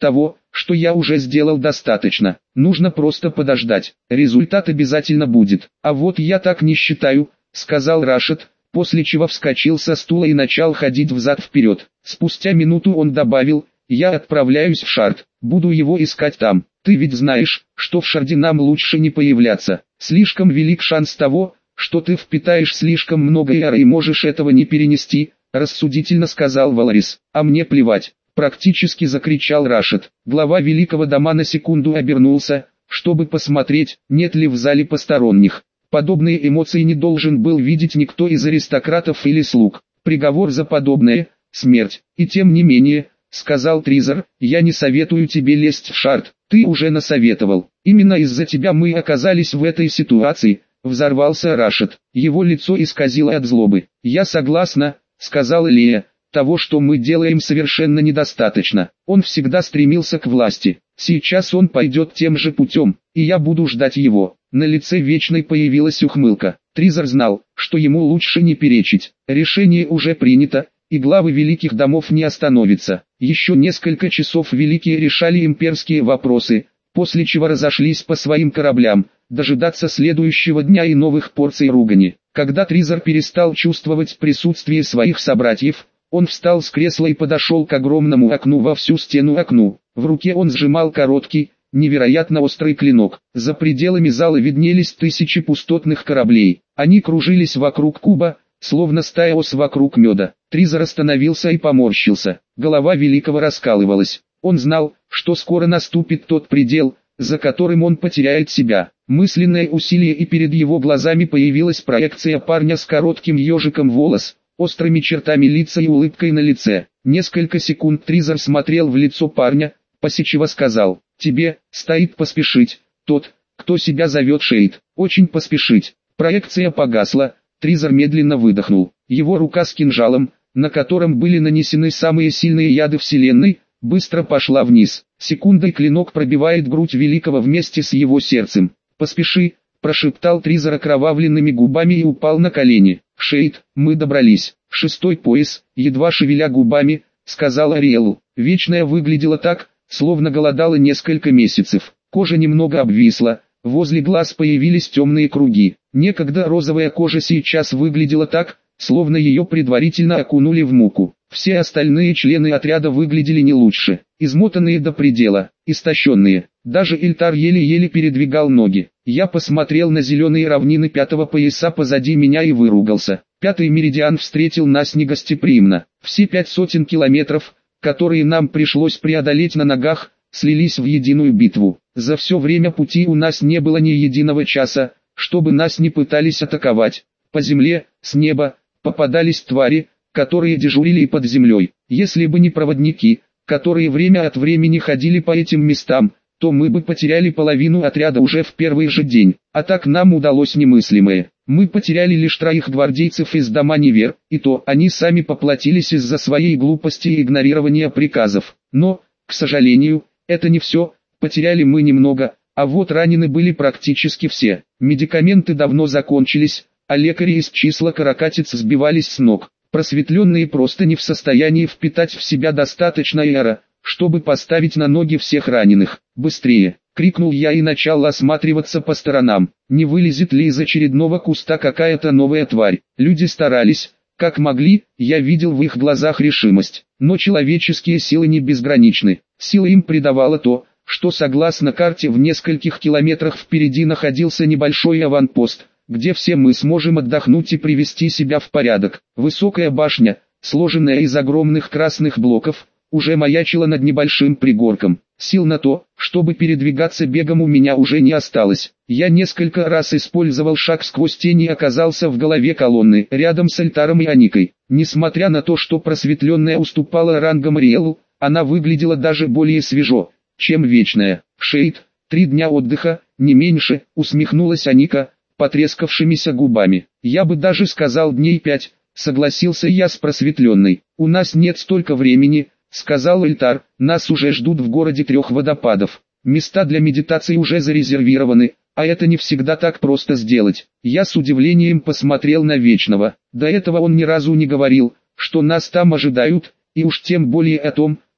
A: того, что я уже сделал, достаточно. Нужно просто подождать. Результат обязательно будет. А вот я так не считаю, сказал Рашид, после чего вскочил со стула и начал ходить взад-вперед. Спустя минуту он добавил: я отправляюсь в Шард, буду его искать там. Ты ведь знаешь, что в Шарде нам лучше не появляться. Слишком велик шанс того, что ты впитаешь слишком много яра и можешь этого не перенести, рассудительно сказал Валарис. А мне плевать, практически закричал Рашид. Глава великого дома на секунду обернулся, чтобы посмотреть, нет ли в зале посторонних. Подобные эмоции не должен был видеть никто из аристократов или слуг. Приговор за подобное – смерть. И тем не менее, сказал Тризер, я не советую тебе лезть в Шард, ты уже насоветовал. Именно из-за тебя мы оказались в этой ситуации, взорвался Рашид. Его лицо исказило от злобы. Я согласна, сказала Лея, того, что мы делаем, совершенно недостаточно. Он всегда стремился к власти. Сейчас он пойдет тем же путем, и я буду ждать его. На лице Вечной появилась ухмылка. Тризер знал, что ему лучше не перечить. Решение уже принято, и главы великих домов не остановятся. Еще несколько часов великие решали имперские вопросы, после чего разошлись по своим кораблям, дожидаться следующего дня и новых порций ругани. Когда Тризер перестал чувствовать присутствие своих собратьев, он встал с кресла и подошел к огромному окну во всю стену окну. В руке он сжимал короткий, невероятно острый клинок. За пределами зала виднелись тысячи пустотных кораблей. Они кружились вокруг куба, словно стая ос вокруг меда. Тризер остановился и поморщился. Голова великого раскалывалась. Он знал, что скоро наступит тот предел, за которым он потеряет себя. Мысленное усилие, и перед его глазами появилась проекция парня с коротким ежиком волос, острыми чертами лица и улыбкой на лице. Несколько секунд Тризер смотрел в лицо парня, после чего сказал: тебе стоит поспешить, тот, кто себя зовет Шейд, очень поспешить. Проекция погасла, Тризер медленно выдохнул. Его рука с кинжалом, на котором были нанесены самые сильные яды вселенной, быстро пошла вниз. Секундой клинок пробивает грудь великого вместе с его сердцем. «Поспеши», – прошептал Тризер окровавленными губами и упал на колени. «Шейд, мы добрались. Шестой пояс», – едва шевеля губами, сказал Ариэлу. Вечная выглядела так, словно голодала несколько месяцев. Кожа немного обвисла, возле глаз появились темные круги. Некогда розовая кожа сейчас выглядела так, словно ее предварительно окунули в муку. Все остальные члены отряда выглядели не лучше, измотанные до предела, истощенные. Даже Ильтар еле-еле передвигал ноги. Я посмотрел на зеленые равнины пятого пояса позади меня и выругался. Пятый меридиан встретил нас негостеприимно. Все 500 километров, которые нам пришлось преодолеть на ногах, слились в единую битву. За все время пути у нас не было ни единого часа, чтобы нас не пытались атаковать. По земле, с неба, попадались твари, которые дежурили и под землей. Если бы не проводники, которые время от времени ходили по этим местам, то мы бы потеряли половину отряда уже в первый же день. А так нам удалось немыслимое. Мы потеряли лишь 3 гвардейцев из дома Невер, и то они сами поплатились из-за своей глупости и игнорирования приказов. Но, к сожалению, это не все, потеряли мы немного, а вот ранены были практически все. Медикаменты давно закончились, а лекари из числа каракатиц сбивались с ног. Просветленные просто не в состоянии впитать в себя достаточно яра, чтобы поставить на ноги всех раненых. «Быстрее!» — крикнул я и начал осматриваться по сторонам. Не вылезет ли из очередного куста какая-то новая тварь? Люди старались, как могли, я видел в их глазах решимость. Но человеческие силы не безграничны. Сила им придавала то, что согласно карте в нескольких километрах впереди находился небольшой аванпост, где все мы сможем отдохнуть и привести себя в порядок. Высокая башня, сложенная из огромных красных блоков, уже маячила над небольшим пригорком. Сил на то, чтобы передвигаться бегом, у меня уже не осталось. Я несколько раз использовал шаг сквозь тени и оказался в голове колонны, рядом с Альтаром и Аникой. Несмотря на то, что просветленная уступала рангом Ариэлу, она выглядела даже более свежо, чем Вечная. «Шейд, 3 дня отдыха, не меньше», — усмехнулась Аника, потрескавшимися губами. «Я бы даже сказал дней 5, согласился я с просветленной. «У нас нет столько времени», — сказал Ильтар, — «нас уже ждут в городе 3 водопадов. Места для медитации уже зарезервированы, а это не всегда так просто сделать». Я с удивлением посмотрел на Вечного. До этого он ни разу не говорил, что нас там ожидают, и уж тем более о том,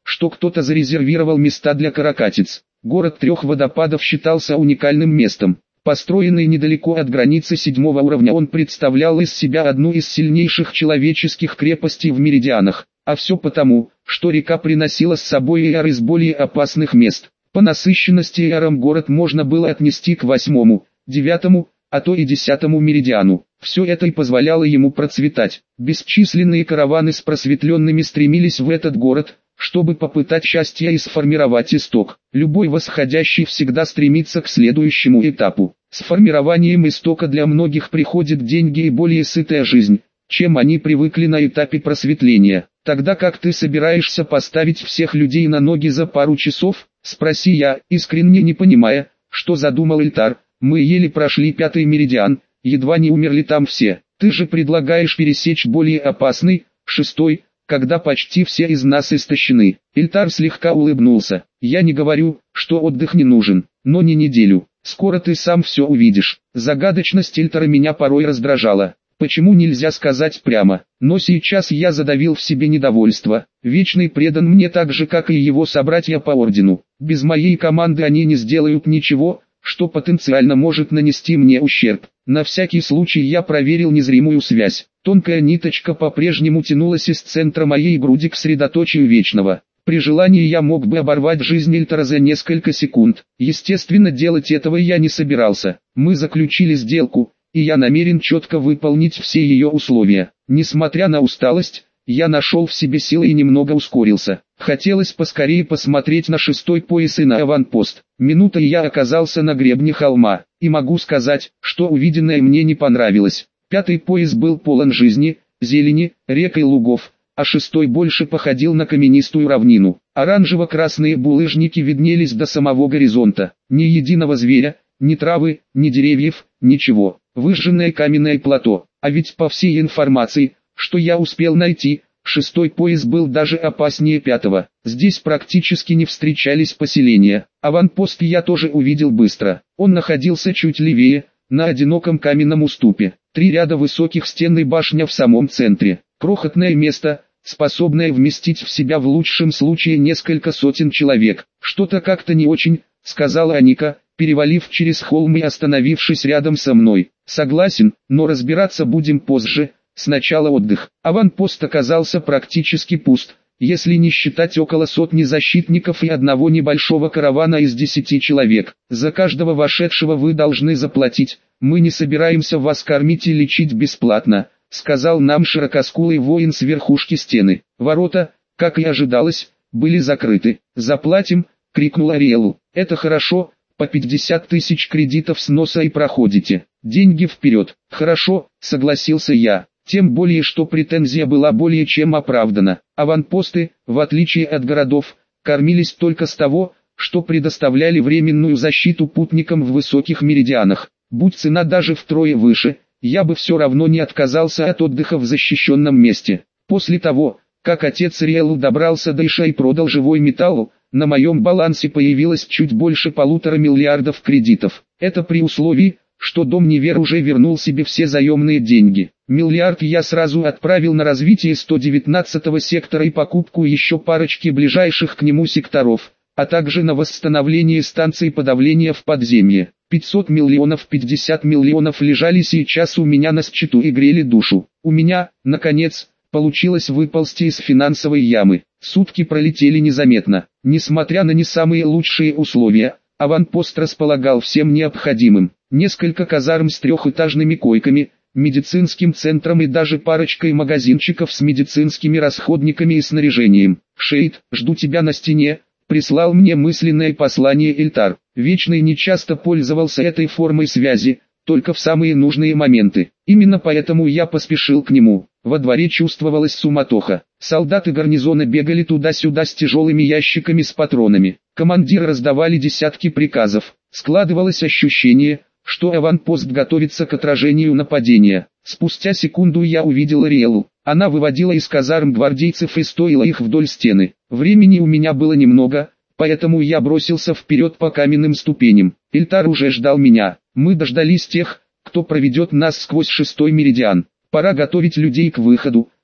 A: что кто-то зарезервировал места для каракатиц. Город трех водопадов считался уникальным местом. Построенный недалеко от границы 7-го уровня, он представлял из себя одну из сильнейших человеческих крепостей в Меридианах. А все потому, что река приносила с собой эйар из более опасных мест. По насыщенности эйаром город можно было отнести к 8-му, 9-му, а то и 10-му меридиану. Все это и позволяло ему процветать. Бесчисленные караваны с просветленными стремились в этот город, чтобы попытать счастья и сформировать исток. Любой восходящий всегда стремится к следующему этапу. С формированием истока для многих приходят деньги и более сытая жизнь, чем они привыкли на этапе просветления. Тогда как ты собираешься поставить всех людей на ноги за пару часов? Спроси я, искренне не понимая, что задумал Эльтар. Мы еле прошли 5-й меридиан, едва не умерли там все. Ты же предлагаешь пересечь более опасный, 6-й, когда почти все из нас истощены. Эльтар слегка улыбнулся. Я не говорю, что отдых не нужен, но не неделю. Скоро ты сам все увидишь. Загадочность Эльтара меня порой раздражала. Почему нельзя сказать прямо? Но сейчас я задавил в себе недовольство. Вечный предан мне так же, как и его собратья по ордену. Без моей команды они не сделают ничего, что потенциально может нанести мне ущерб. На всякий случай я проверил незримую связь. Тонкая ниточка по-прежнему тянулась из центра моей груди к средоточию Вечного. При желании я мог бы оборвать жизнь Эльтара за несколько секунд. Естественно, делать этого я не собирался. Мы заключили сделку, и я намерен четко выполнить все ее условия. Несмотря на усталость, я нашел в себе силы и немного ускорился. Хотелось поскорее посмотреть на 6-й пояс и на аванпост. Минута и я оказался на гребне холма, и могу сказать, что увиденное мне не понравилось. 5-й пояс был полон жизни, зелени, рек и лугов, а 6-й больше походил на каменистую равнину. Оранжево-красные булыжники виднелись до самого горизонта. Ни единого зверя, ни травы, ни деревьев, ничего. Выжженное каменное плато. А ведь по всей информации, что я успел найти, 6-й пояс был даже опаснее 5-го. Здесь практически не встречались поселения. Аванпост я тоже увидел быстро. Он находился чуть левее, на одиноком каменном уступе. 3 ряда высоких стен и башня в самом центре. Крохотное место, способное вместить в себя в лучшем случае несколько сотен человек. Что-то как-то не очень, сказала Аника, перевалив через холм и остановившись рядом со мной. Согласен, но разбираться будем позже. Сначала отдых. Аванпост оказался практически пуст, если не считать около сотни защитников и одного небольшого каравана из 10 человек. За каждого вошедшего вы должны заплатить. Мы не собираемся вас кормить и лечить бесплатно, сказал нам широкоскулый воин с верхушки стены. Ворота, как и ожидалось, были закрыты. Заплатим, крикнул Ариэлу. Это хорошо, по 50 тысяч кредитов с носа и проходите. Деньги вперед. Хорошо, согласился я. Тем более, что претензия была более чем оправдана. Аванпосты, в отличие от городов, кормились только с того, что предоставляли временную защиту путникам в высоких меридианах. Будь цена даже втрое выше, я бы все равно не отказался от отдыха в защищенном месте. После того, как отец Риэлу добрался до Иша и продал живой металл, на моем балансе появилось чуть больше 1,5 миллиардов кредитов. Это при условии, что дом Невер уже вернул себе все заемные деньги. Миллиард я сразу отправил на развитие 119-го сектора и покупку еще парочки ближайших к нему секторов, а также на восстановление станций подавления в подземье. 500 миллионов, 50 миллионов лежали сейчас у меня на счету и грели душу. У меня, наконец, получилось выползти из финансовой ямы. Сутки пролетели незаметно. Несмотря на не самые лучшие условия, аванпост располагал всем необходимым. Несколько казарм с 3-этажными койками, медицинским центром и даже парочкой магазинчиков с медицинскими расходниками и снаряжением. «Шейд, жду тебя на стене», прислал мне мысленное послание Эльтар. Вечный нечасто пользовался этой формой связи, только в самые нужные моменты. Именно поэтому я поспешил к нему. Во дворе чувствовалась суматоха. Солдаты гарнизона бегали туда-сюда с тяжелыми ящиками с патронами. Командиры раздавали десятки приказов. Складывалось ощущение, что аванпост готовится к отражению нападения. Спустя секунду я увидел Ариэлу. Она выводила из казарм гвардейцев и стоила их вдоль стены. Времени у меня было немного, поэтому я бросился вперед по каменным ступеням. Эльтар уже ждал меня. Мы дождались тех, кто проведет нас сквозь 6-й меридиан. Пора готовить людей к выходу,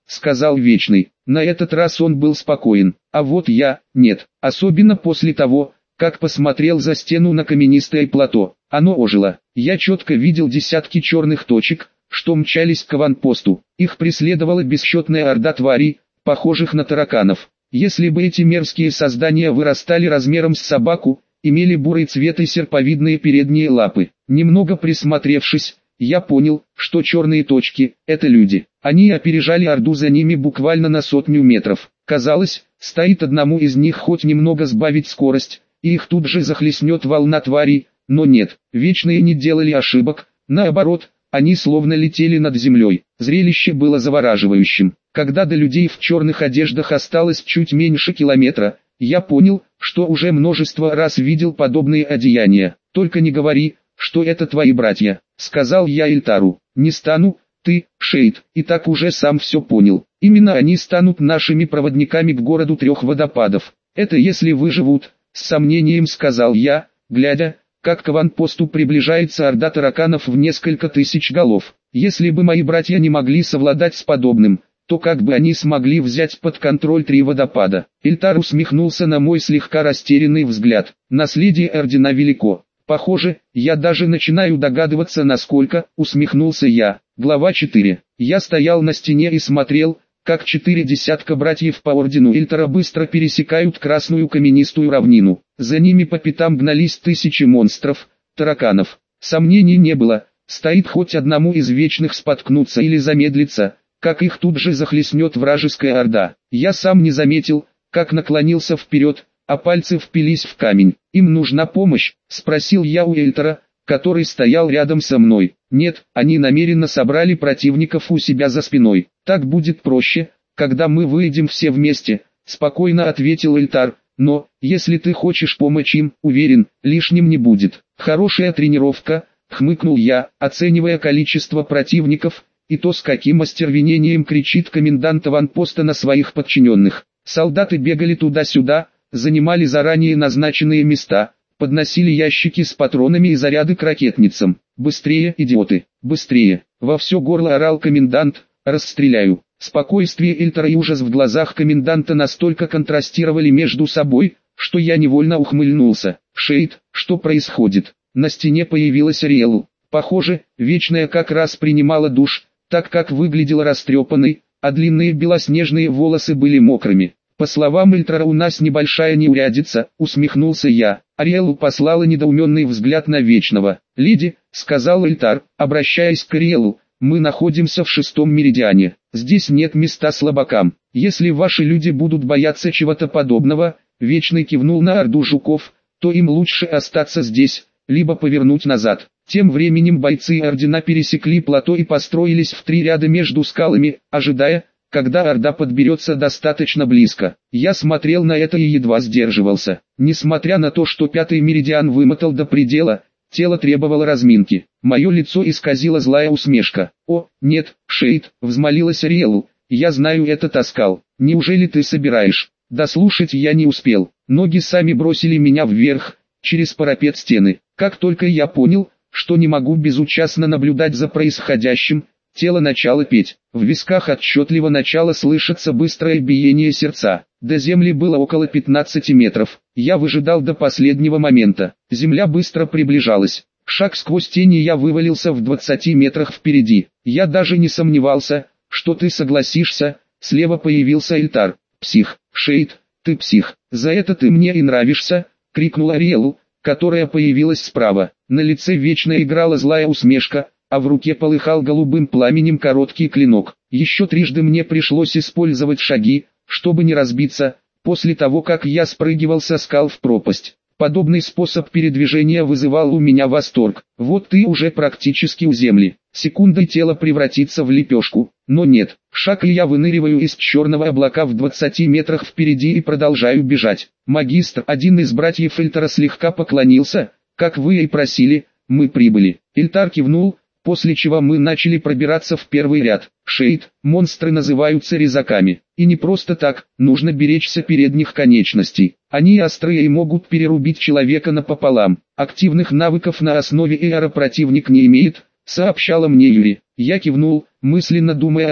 A: сказал Вечный. На этот раз он был спокоен, а вот я, нет, особенно после того, как посмотрел за стену на каменистое плато. Оно ожило. Я четко видел десятки черных точек, что мчались к аванпосту. Их преследовала бесчетная орда тварей, похожих на тараканов. Если бы эти мерзкие создания вырастали размером с собаку, имели бурый цвет и серповидные передние лапы. Немного присмотревшись, я понял, что черные точки – это люди. Они опережали орду за ними буквально на 100 метров. Казалось, стоит одному из них хоть немного сбавить скорость, и их тут же захлестнет волна тварей, но нет, Вечные не делали ошибок, наоборот, они словно летели над землей. Зрелище было завораживающим. Когда до людей в черных одеждах осталось чуть меньше километра, я понял, что уже множество раз видел подобные одеяния. «Только не говори, что это твои братья», — сказал я Эльтару. «Не стану, ты, Шейд, и так уже сам все понял. Именно они станут нашими проводниками к городу трех водопадов. Это если выживут», — с сомнением сказал я, глядя, как к аванпосту приближается орда тараканов в несколько тысяч голов. «Если бы мои братья не могли совладать с подобным, то как бы они смогли взять под контроль три водопада?» Эльтар усмехнулся на мой слегка растерянный взгляд. «Наследие ордена велико. Похоже, я даже начинаю догадываться, насколько», — усмехнулся я. Глава 4. Я стоял на стене и смотрел, как 4 десятка братьев по ордену Эльтара быстро пересекают красную каменистую равнину. За ними по пятам гнались тысячи монстров, тараканов. Сомнений не было, стоит хоть одному из вечных споткнуться или замедлиться, как их тут же захлестнет вражеская орда. Я сам не заметил, как наклонился вперед, а пальцы впились в камень. «Им нужна помощь?» — спросил я у Эльтара, который стоял рядом со мной. «Нет, они намеренно собрали противников у себя за спиной. Так будет проще, когда мы выйдем все вместе», — спокойно ответил Эльтар. «Но, если ты хочешь помочь им, уверен, лишним не будет». «Хорошая тренировка», — хмыкнул я, оценивая количество противников, и то, с каким остервенением кричит комендант аванпоста на своих подчиненных. Солдаты бегали туда-сюда, занимали заранее назначенные места, подносили ящики с патронами и заряды к ракетницам. «Быстрее, идиоты, быстрее!» — во все горло орал комендант. «Расстреляю!» Спокойствие Эльтара и ужас в глазах коменданта настолько контрастировали между собой, что я невольно ухмыльнулся. «Шейд, что происходит?» На стене появилась Ариэл. Похоже, Вечная как раз принимала душ, так как выглядела растрепанной, а длинные белоснежные волосы были мокрыми. «По словам Эльтара, у нас небольшая неурядица», — усмехнулся я. Ариэл послала недоуменный взгляд на Вечного. «Леди», — сказал Эльтар, обращаясь к Ариэлу, — «мы находимся в 6-м меридиане. Здесь нет места слабакам. Если ваши люди будут бояться чего-то подобного», — Вечный кивнул на орду жуков, — «то им лучше остаться здесь, либо повернуть назад». Тем временем бойцы ордена пересекли плато и построились в 3 ряда между скалами, ожидая, когда орда подберется достаточно близко. Я смотрел на это и едва сдерживался. Несмотря на то, что 5-й меридиан вымотал до предела, тело требовало разминки. Мое лицо исказила злая усмешка. «О, нет, Шейд», — взмолилась Ариэлу, — «я знаю этот оскал. Неужели ты собираешь?» Дослушать я не успел. Ноги сами бросили меня вверх, через парапет стены. Как только я понял, что не могу безучастно наблюдать за происходящим, тело начало петь. В висках отчетливо начало слышаться быстрое биение сердца. До земли было около 15 метров. Я выжидал до последнего момента. Земля быстро приближалась. Шаг сквозь тени, я вывалился в 20 метрах впереди. Я даже не сомневался, что ты согласишься. Слева появился Эльтар. «Псих, Шейд, ты псих. За это ты мне и нравишься», — крикнула Ариэлу, которая появилась справа. На лице Вечно играла злая усмешка, а в руке полыхал голубым пламенем короткий клинок. Еще трижды мне пришлось использовать шаги, чтобы не разбиться, после того как я спрыгивал со скал в пропасть. Подобный способ передвижения вызывал у меня восторг. Вот ты уже практически у земли. Секундой тело превратится в лепешку. Но нет, шаг, и я выныриваю из черного облака в 20 метрах впереди и продолжаю бежать. «Магистр», один из братьев Эльтара слегка поклонился, «как вы и просили, мы прибыли». Эльтар кивнул, после чего мы начали пробираться в первый ряд. «Шейд, монстры называются резаками. И не просто так, нужно беречься передних конечностей. Они острые и могут перерубить человека напополам. Активных навыков на основе эра противник не имеет», — сообщала мне Юри. Я кивнул, мысленно думая о том,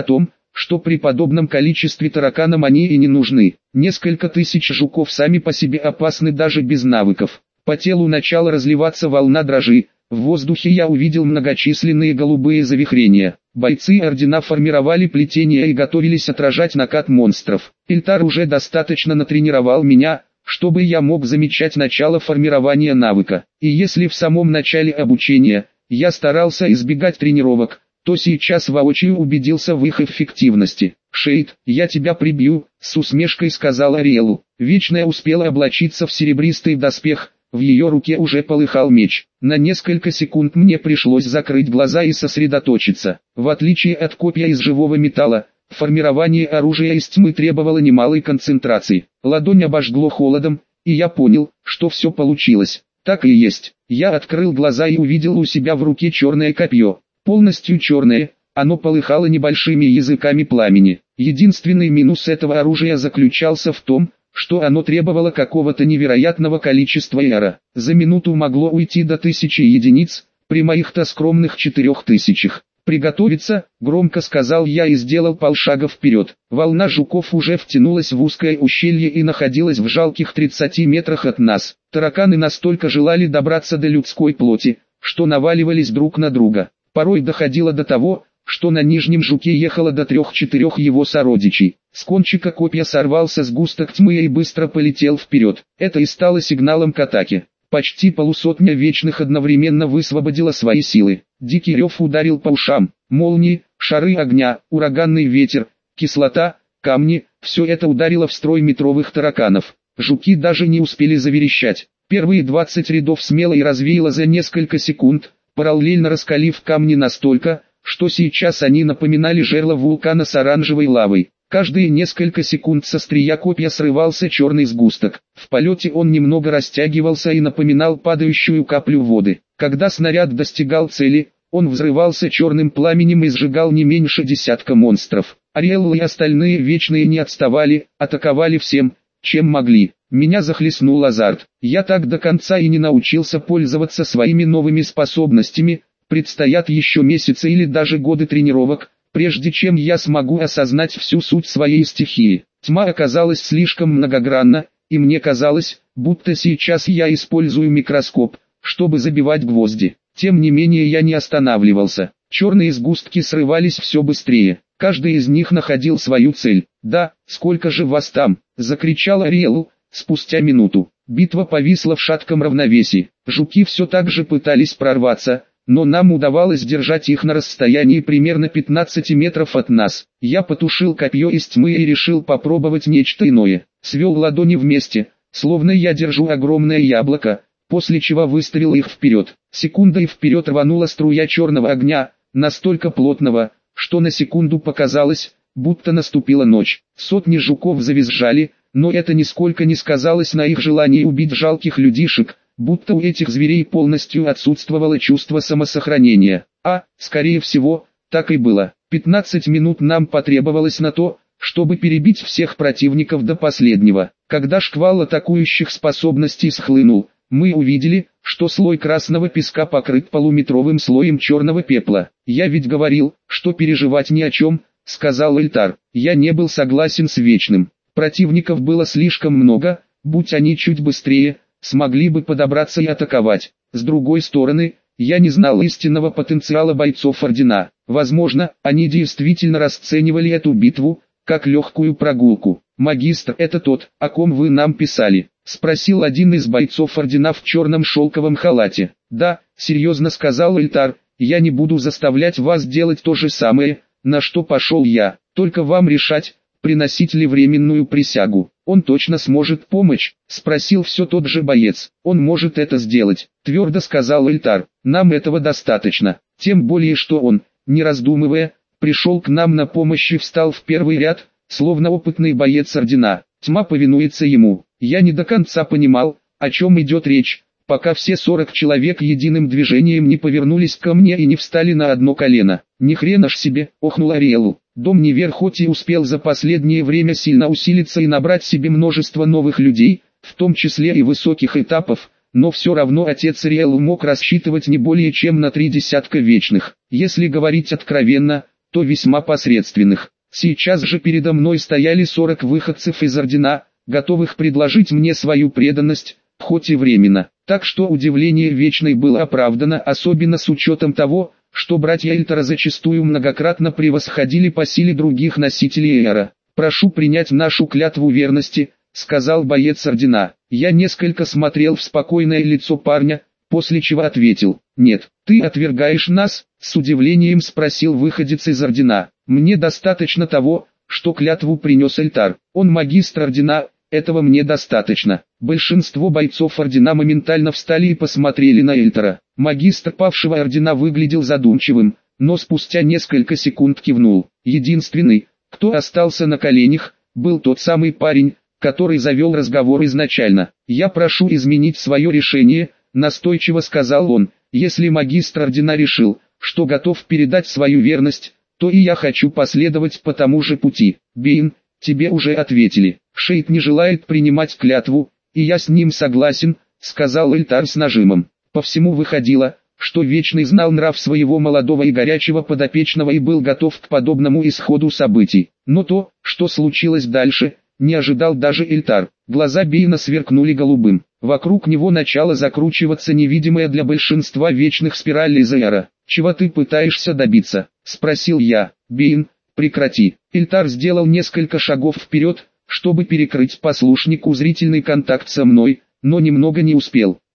A: что при подобном количестве тараканам они и не нужны. Несколько тысяч жуков сами по себе опасны даже без навыков. По телу начала разливаться волна дрожи, в воздухе я увидел многочисленные голубые завихрения. Бойцы ордена формировали плетения и готовились отражать накат монстров. Ильтар уже достаточно натренировал меня, чтобы я мог замечать начало формирования навыка. И если в самом начале обучения я старался избегать тренировок, то сейчас воочию убедился в их эффективности. «Шейд, я тебя прибью», — с усмешкой сказал Ариэлу. Вечная успела облачиться в серебристый доспех, в ее руке уже полыхал меч. На несколько секунд мне пришлось закрыть глаза и сосредоточиться. В отличие от копья из живого металла, формирование оружия из тьмы требовало немалой концентрации. Ладонь обожгло холодом, и я понял, что все получилось. Так и есть. Я открыл глаза и увидел у себя в руке черное копье. Полностью черное, оно полыхало небольшими языками пламени. Единственный минус этого оружия заключался в том, что оно требовало какого-то невероятного количества эра. За минуту могло уйти до 1000 единиц, при моих-то скромных 4000. «Приготовиться», — громко сказал я и сделал полшага вперед. Волна жуков уже втянулась в узкое ущелье и находилась в жалких 30 метрах от нас. Тараканы настолько желали добраться до людской плоти, что наваливались друг на друга. Порой доходило до того, что на нижнем жуке ехало до 3-4 его сородичей. С кончика копья сорвался сгусток тьмы и быстро полетел вперед. Это и стало сигналом к атаке. Почти полусотня вечных одновременно высвободила свои силы. Дикий рев ударил по ушам. Молнии, шары огня, ураганный ветер, кислота, камни – все это ударило в строй метровых тараканов. Жуки даже не успели заверещать. Первые 20 рядов смело и развеяло за несколько секунд, параллельно раскалив камни настолько, что сейчас они напоминали жерло вулкана с оранжевой лавой. Каждые несколько секунд со острия копья срывался черный сгусток. В полете он немного растягивался и напоминал падающую каплю воды. Когда снаряд достигал цели, он взрывался черным пламенем и сжигал не меньше десятка монстров. Ариэлла и остальные вечные не отставали, атаковали всем, чем могли. Меня захлестнул азарт. Я так до конца и не научился пользоваться своими новыми способностями. Предстоят еще месяцы или даже годы тренировок, прежде чем я смогу осознать всю суть своей стихии. Тьма оказалась слишком многогранна, и мне казалось, будто сейчас я использую микроскоп, чтобы забивать гвозди. Тем не менее я не останавливался. Черные сгустки срывались все быстрее. Каждый из них находил свою цель. «Да, сколько же вас там!» — закричал Ариэлу, спустя минуту. Битва повисла в шатком равновесии. Жуки все так же пытались прорваться, но нам удавалось держать их на расстоянии примерно 15 метров от нас. Я потушил копье из тьмы и решил попробовать нечто иное. Свел ладони вместе, словно я держу огромное яблоко, после чего выставил их вперед. Секунда и вперед рванула струя черного огня, настолько плотного, что на секунду показалось, будто наступила ночь. Сотни жуков завизжали, но это нисколько не сказалось на их желании убить жалких людишек, будто у этих зверей полностью отсутствовало чувство самосохранения. Скорее всего, так и было. 15 минут нам потребовалось на то, чтобы перебить всех противников до последнего. Когда шквал атакующих способностей схлынул, мы увидели, что слой красного песка покрыт полуметровым слоем черного пепла. «Я ведь говорил, что переживать ни о чем», — сказал Ильтар. Я не был согласен с Вечным. Противников было слишком много, будь они чуть быстрее, смогли бы подобраться и атаковать. С другой стороны, я не знал истинного потенциала бойцов Ордена. Возможно, они действительно расценивали эту битву как легкую прогулку. «Магистр, это тот, о ком вы нам писали?» — спросил один из бойцов Ордена в черном шелковом халате. «Да», — серьезно сказал Ильтар, — «я не буду заставлять вас делать то же самое, на что пошел я. Только вам решать, приносить ли временную присягу». «Он точно сможет помочь?» — спросил все тот же боец. «Он может это сделать», — твердо сказал Ильтар. «Нам этого достаточно. Тем более что он, не раздумывая, пришел к нам на помощь и встал в первый ряд, словно опытный боец Ордена. Тьма повинуется ему». Я не до конца понимал, о чем идет речь, пока все 40 человек единым движением не повернулись ко мне и не встали на одно колено. «Ни хрена ж себе», — охнул Ариэлу. Дом Невер хоть и успел за последнее время сильно усилиться и набрать себе множество новых людей, в том числе и высоких этапов, но все равно отец Ариэлу мог рассчитывать не более чем на 3 десятка вечных. Если говорить откровенно, то весьма посредственных. Сейчас же передо мной стояли 40 выходцев из Ордена, готовых предложить мне свою преданность, хоть и временно. Так что удивление Вечной было оправдано, особенно с учетом того, что братья Эльтара зачастую многократно превосходили по силе других носителей Эра. «Прошу принять нашу клятву верности», — сказал боец Ордена. Я несколько смотрел в спокойное лицо парня, после чего ответил: «Нет, ты отвергаешь нас?» — с удивлением спросил выходец из Ордена. «Мне достаточно того, что клятву принес Эльтар. Он магистр Ордена, этого мне достаточно». Большинство бойцов Ордена моментально встали и посмотрели на Эльтара. Магистр павшего Ордена выглядел задумчивым, но спустя несколько секунд кивнул. Единственный, кто остался на коленях, был тот самый парень, который завел разговор изначально. «Я прошу изменить свое решение», — настойчиво сказал он. «Если магистр Ордена решил, что готов передать свою верность, то и я хочу последовать по тому же пути». «Бейн, тебе уже ответили. Шейд не желает принимать клятву, и я с ним согласен», — сказал Эльтар с нажимом. По всему выходило, что Вечный знал нрав своего молодого и горячего подопечного и был готов к подобному исходу событий. Но то, что случилось дальше, не ожидал даже Эльтар. Глаза Бейна сверкнули голубым. Вокруг него начала закручиваться невидимая для большинства вечных спираль Лизеара. «Чего ты пытаешься добиться?» — спросил я. «Бейн, прекрати». Эльтар сделал несколько шагов вперед, чтобы перекрыть послушнику зрительный контакт со мной, но немного не успел.